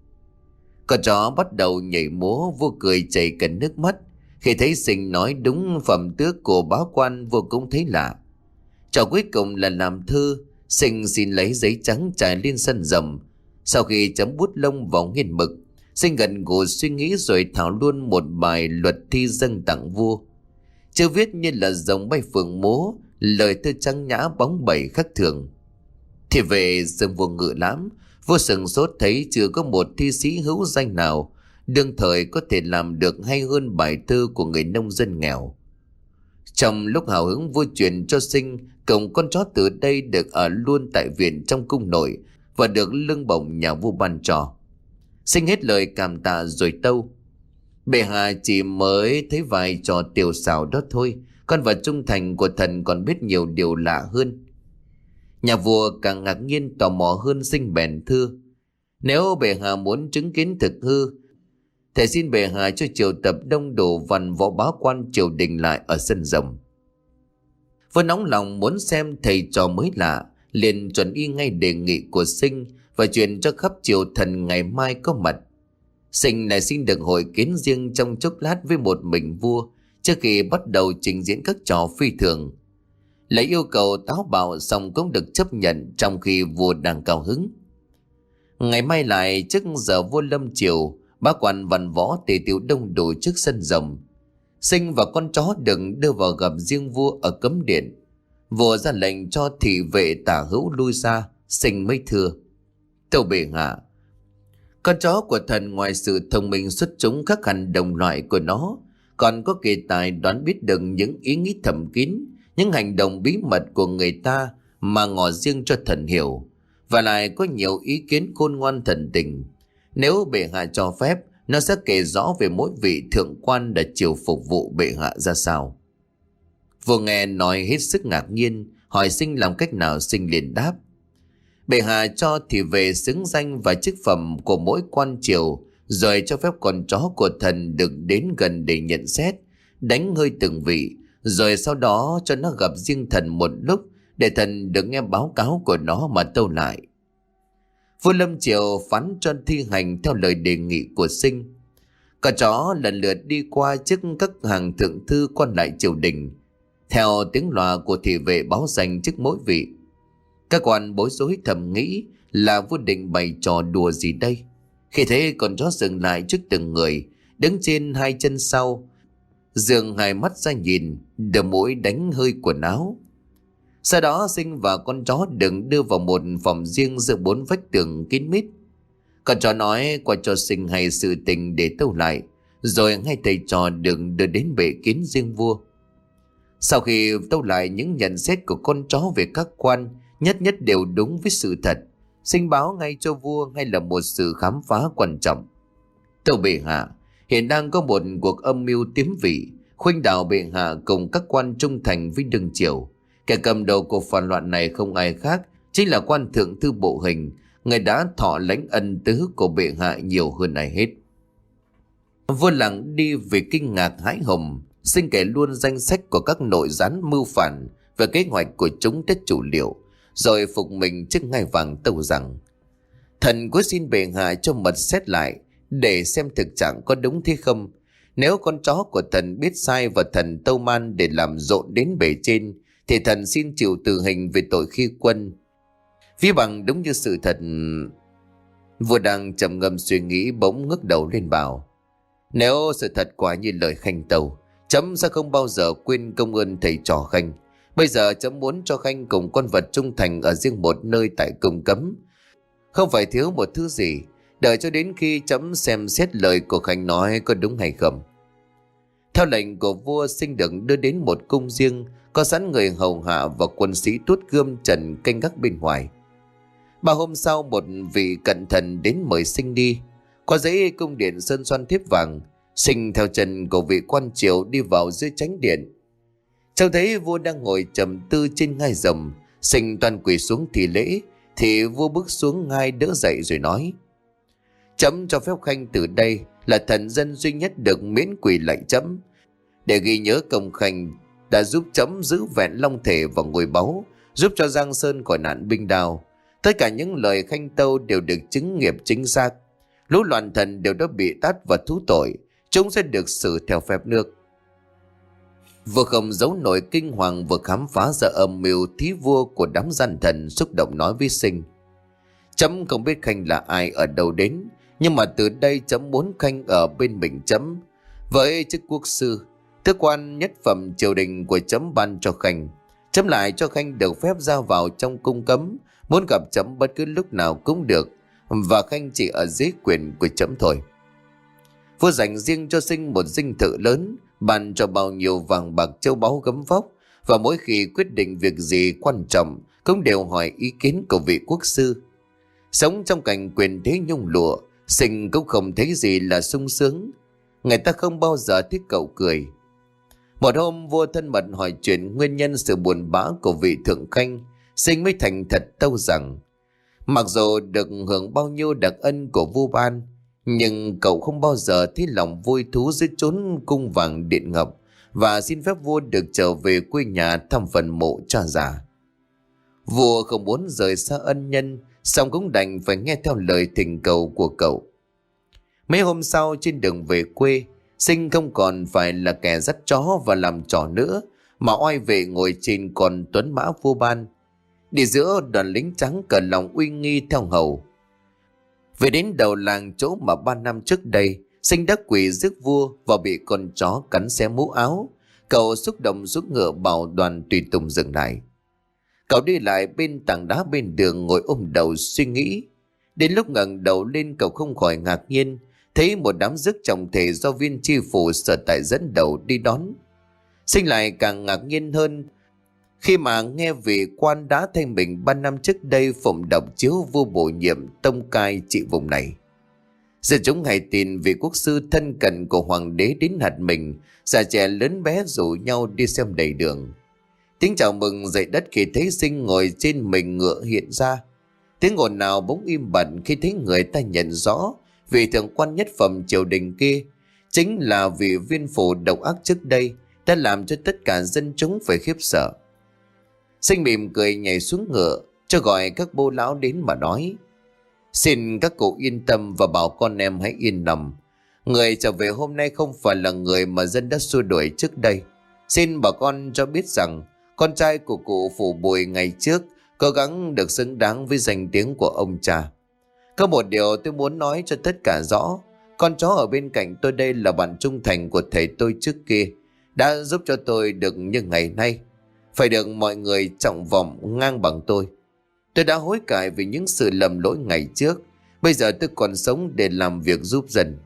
Con chó bắt đầu nhảy múa, vua cười chảy cả nước mắt. Khi thấy Sinh nói đúng phẩm tước của bá quan, vua cũng thấy lạ. Trò cuối cùng là làm thơ. Sinh xin lấy giấy trắng trải lên sân rồng. Sau khi chấm bút lông vào nghiền mực, Sinh gần gù suy nghĩ rồi thảo luôn một bài luật thi dâng tặng vua. Chữ viết như là rồng bay phượng múa, lời thơ trắng nhã bóng bẩy khắc thường. Thì về rừng vua ngự lãm, vua sừng sốt thấy chưa có một thi sĩ hữu danh nào đương thời có thể làm được hay hơn bài thơ của người nông dân nghèo. Trong lúc hào hứng, vua truyền cho Sinh cùng con chó từ đây được ở luôn tại viện trong cung nội và được lương bổng nhà vua ban cho. Sinh hết lời cảm tạ rồi tâu: bệ hạ chỉ mới thấy vài trò tiểu xảo đó thôi, con vật trung thành của thần còn biết nhiều điều lạ hơn. Nhà vua càng ngạc nhiên tò mò hơn, Sinh bèn thưa: nếu bệ hạ muốn chứng kiến thực hư, thầy xin bệ hạ cho triều tập đông đủ văn võ bá quan triều đình lại ở sân rồng. Vua nóng lòng muốn xem thầy trò mới lạ, liền chuẩn y ngay đề nghị của Sinh và truyền cho khắp triều thần ngày mai có mặt. Sinh lại xin được hội kiến riêng trong chốc lát với một mình vua trước khi bắt đầu trình diễn các trò phi thường. Lấy yêu cầu táo bạo xong cũng được chấp nhận trong khi vua đang cao hứng. Ngày mai lại trước giờ vua lâm triều, bá quan văn võ tề tiệu đông đủ trước sân rồng. Sinh và con chó được đưa vào gặp riêng vua ở cấm điện. Vua ra lệnh cho thị vệ tả hữu lui ra. Sinh mới thưa: tâu bệ hạ, con chó của thần ngoài sự thông minh xuất chúng khác hẳn đồng loại của nó, còn có kỳ tài đoán biết được những ý nghĩ thầm kín, những hành động bí mật của người ta mà ngỏ riêng cho thần hiểu, và lại có nhiều ý kiến khôn ngoan thần tình. Nếu bệ hạ cho phép, nó sẽ kể rõ về mỗi vị thượng quan đã chiều phục vụ bệ hạ ra sao. Vua nghe nói hết sức ngạc nhiên, hỏi Sinh làm cách nào. Sinh liền đáp: bệ hạ cho thì về xứng danh và chức phẩm của mỗi quan triều, rồi cho phép con chó của thần được đến gần để nhận xét, đánh hơi từng vị, rồi sau đó cho nó gặp riêng thần một lúc để thần được nghe báo cáo của nó mà tâu lại. Vua Lâm Triều phán cho thi hành theo lời đề nghị của Sinh. Cả chó lần lượt đi qua trước các hàng thượng thư quan lại triều đình, theo tiếng loa của thị vệ báo danh trước mỗi vị. Các quan bối rối thầm nghĩ là vua định bày trò đùa gì đây. Khi thế con chó dừng lại trước từng người, đứng trên hai chân sau, dường hai mắt ra nhìn, đầu mũi đánh hơi quần áo. Sau đó Sinh và con chó đừng đưa vào một phòng riêng giữa 4 vách tường kín mít. Con chó nói qua cho Sinh hay sự tình để tâu lại, rồi ngay thầy trò đừng đưa đến bệ kiến riêng vua. Sau khi tâu lại những nhận xét của con chó về các quan, nhất nhất đều đúng với sự thật, Sinh báo ngay cho vua ngay là một sự khám phá quan trọng. Tâu bệ hạ, hiện đang có một cuộc âm mưu tiếm vị, khuynh đảo bệ hạ cùng các quan trung thành với đương triều. Kẻ cầm đầu cuộc phản loạn này không ai khác, chính là quan thượng thư Bộ Hình, người đã thọ lãnh ân tứ của bệ hạ nhiều hơn ai hết. Vua lặng đi vì kinh ngạc hãi hùng. Sinh kể luôn danh sách của các nội gián mưu phản và kế hoạch của chúng rất chủ liệu, rồi phục mình trước ngai vàng tâu rằng: thần có xin bệ hạ cho mật xét lại để xem thực trạng có đúng thế không. Nếu con chó của thần biết sai và thần tâu man để làm rộn đến bề trên, thì thần xin chịu tử hình về tội khi quân. Ví bằng đúng như sự thật. Vua đang trầm ngâm suy nghĩ bỗng ngước đầu lên bảo: nếu sự thật quả như lời Khanh tâu, chấm sẽ không bao giờ quên công ơn thầy trò Khanh. Bây giờ chấm muốn cho Khanh cùng con vật trung thành ở riêng một nơi tại cung cấm, không phải thiếu một thứ gì, đợi cho đến khi chấm xem xét lời của Khanh nói có đúng hay không. Theo lệnh của vua, Sinh được đưa đến một cung riêng, có sẵn người hầu hạ và quân sĩ tuốt gươm trần canh gác bên ngoài. 3 hôm sau, một vị cận thần đến mời Sinh đi. Qua giấy cung điện sơn xoan thiếp vàng, Sinh theo chân của vị quan triều đi vào dưới chánh điện. Trông thấy vua đang ngồi trầm tư trên ngai rồng, Sinh toàn quỳ xuống thì lễ, thì vua bước xuống ngai đỡ dậy rồi nói: chấm cho phép Khanh từ đây là thần dân duy nhất được miễn quỳ lạy chấm, để ghi nhớ công Khanh đã giúp chấm giữ vẹn long thể và ngôi báu, giúp cho Giang Sơn khỏi nạn binh đao. Tất cả những lời Khanh tâu đều được chứng nghiệp chính xác. Lũ loạn thần đều đã bị tát và thú tội, chúng sẽ được xử theo phép nước. Vừa không giấu nổi kinh hoàng vừa khám phá ra âm mưu thí vua của đám gian thần, xúc động nói với Sinh: chấm không biết Khanh là ai ở đâu đến, nhưng mà từ đây chấm muốn Khanh ở bên mình chấm. Với chức quốc sư, tước quan nhất phẩm triều đình của chấm ban cho Khanh, chấm lại cho Khanh được phép ra vào trong cung cấm, muốn gặp chấm bất cứ lúc nào cũng được, và Khanh chỉ ở dưới quyền của chấm thôi. Vua dành riêng cho Sinh một dinh thự lớn, ban cho bao nhiêu vàng bạc châu báu gấm vóc, và mỗi khi quyết định việc gì quan trọng cũng đều hỏi ý kiến của vị quốc sư. Sống trong cảnh quyền thế nhung lụa, Sinh cũng không thấy gì là sung sướng. Người ta không bao giờ thích cậu cười. Một hôm vua thân mật hỏi chuyện nguyên nhân sự buồn bã của vị thượng khanh, Sinh mới thành thật tâu rằng: mặc dù được hưởng bao nhiêu đặc ân của vua ban, nhưng cậu không bao giờ thấy lòng vui thú dưới chốn cung vàng điện ngọc, và xin phép vua được trở về quê nhà thăm phần mộ cha già. Vua không muốn rời xa ân nhân, song cũng đành phải nghe theo lời thỉnh cầu của cậu. Mấy hôm sau trên đường về quê, Sinh không còn phải là kẻ dắt chó và làm trò nữa, mà oai vệ ngồi trên con tuấn mã vua ban, đi giữa đoàn lính trắng cờ lòng uy nghi theo hầu. Về đến đầu làng chỗ mà 3 năm trước đây Sinh đã quỳ rước vua và bị con chó cắn xé mũ áo, cậu xúc động xuống ngựa bảo đoàn tùy tùng dừng lại. Cậu đi lại bên tảng đá bên đường, ngồi ôm đầu suy nghĩ. Đến lúc ngẩng đầu lên, cậu không khỏi ngạc nhiên thấy một đám rước trọng thể do viên tri phủ sở tại dẫn đầu đi đón. Sinh lại càng ngạc nhiên hơn khi mà nghe vị quan đã thay mình 3 năm trước đây phụng đọc chiếu vua bổ nhiệm tông cai trị vùng này. Giờ chúng hay tin vị quốc sư thân cận của hoàng đế đến hạt mình, già trẻ lớn bé rủ nhau đi xem đầy đường. Tiếng chào mừng dậy đất khi thấy Sinh ngồi trên mình ngựa hiện ra. Tiếng ồn nào bỗng im bặt khi thấy người ta nhận rõ vị thượng quan nhất phẩm triều đình kia chính là vị viên phủ độc ác trước đây đã làm cho tất cả dân chúng phải khiếp sợ. Sinh mỉm cười nhảy xuống ngựa, cho gọi các bô lão đến mà nói: xin các cụ yên tâm và bảo con em hãy yên lòng. Người trở về hôm nay không phải là người mà dân đã xua đuổi trước đây. Xin bà con cho biết rằng con trai của cụ Phủ Bùi ngày trước cố gắng được xứng đáng với danh tiếng của ông cha. Có một điều tôi muốn nói cho tất cả rõ: con chó ở bên cạnh tôi đây là bạn trung thành của thầy tôi trước kia, đã giúp cho tôi được như ngày nay, phải được mọi người trọng vọng ngang bằng tôi. Tôi đã hối cải vì những sự lầm lỗi ngày trước. Bây giờ tôi còn sống để làm việc giúp dân.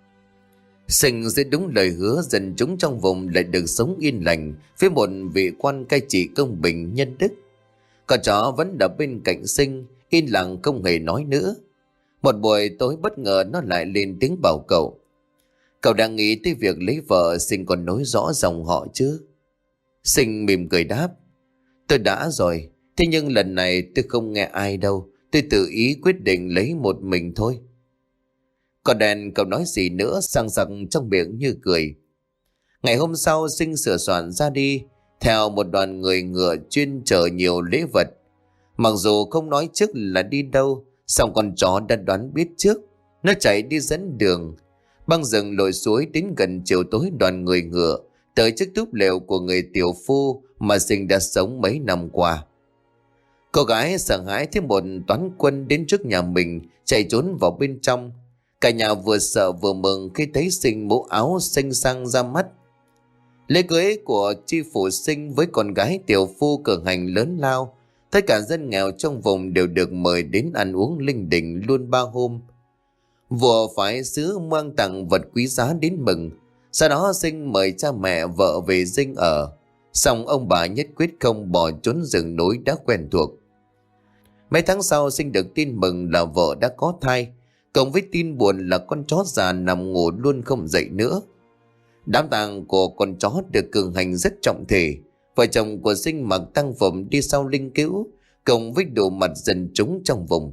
Sinh sẽ đúng lời hứa, dân chúng trong vùng lại được sống yên lành với một vị quan cai trị công bình nhân đức. Con chó vẫn ở bên cạnh Sinh, yên lặng không hề nói nữa. Một buổi tối bất ngờ nó lại lên tiếng bảo cậu: cậu đang nghĩ tới việc lấy vợ, Sinh còn nói rõ dòng họ chứ? Sinh mỉm cười đáp: tôi đã rồi, thế nhưng lần này tôi không nghe ai đâu, tôi tự ý quyết định lấy một mình thôi. Còn đèn cậu nói gì nữa, sằng sặc trong miệng như cười. Ngày hôm sau Sinh sửa soạn ra đi theo một đoàn người ngựa chuyên chở nhiều lễ vật. Mặc dù không nói trước là đi đâu, song con chó đã đoán biết trước. Nó chạy đi dẫn đường, băng rừng lội suối. Đến gần chiều tối, đoàn người ngựa tới chiếc túp lều của người tiểu phu mà Sinh đã sống mấy năm qua. Cô gái sợ hãi thấy một toán quân đến trước nhà mình, chạy trốn vào bên trong. Cả nhà vừa sợ vừa mừng khi thấy Sinh mũ áo xanh sang ra mắt. Lễ cưới của chi phủ Sinh với con gái tiểu phu cử hành lớn lao. Tất cả dân nghèo trong vùng đều được mời đến ăn uống linh đình luôn 3 hôm. Vua phái sứ mang tặng vật quý giá đến mừng. Sau đó Sinh mời cha mẹ vợ về dinh ở. Xong ông bà nhất quyết không bỏ trốn rừng núi đã quen thuộc. Mấy tháng sau Sinh được tin mừng là vợ đã có thai, cộng với tin buồn là con chó già nằm ngủ luôn không dậy nữa. Đám tang của con chó được cử hành rất trọng thể. Vợ chồng của Sinh mặc tang phục đi sau linh cữu, cộng với đủ mặt dân chúng trong vùng.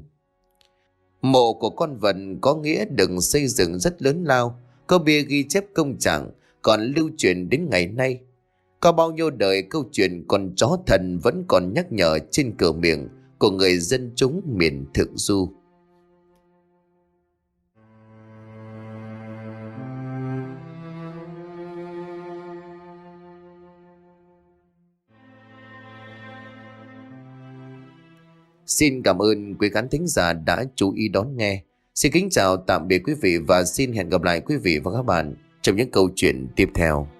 Mộ của con vật có nghĩa được xây dựng rất lớn lao, có bia ghi chép công trạng còn lưu truyền đến ngày nay. Có bao nhiêu đời câu chuyện con chó thần vẫn còn nhắc nhở trên cửa miệng của người dân chúng miền Thượng Du. Xin cảm ơn quý khán thính giả đã chú ý đón nghe. Xin kính chào tạm biệt quý vị và xin hẹn gặp lại quý vị và các bạn trong những câu chuyện tiếp theo.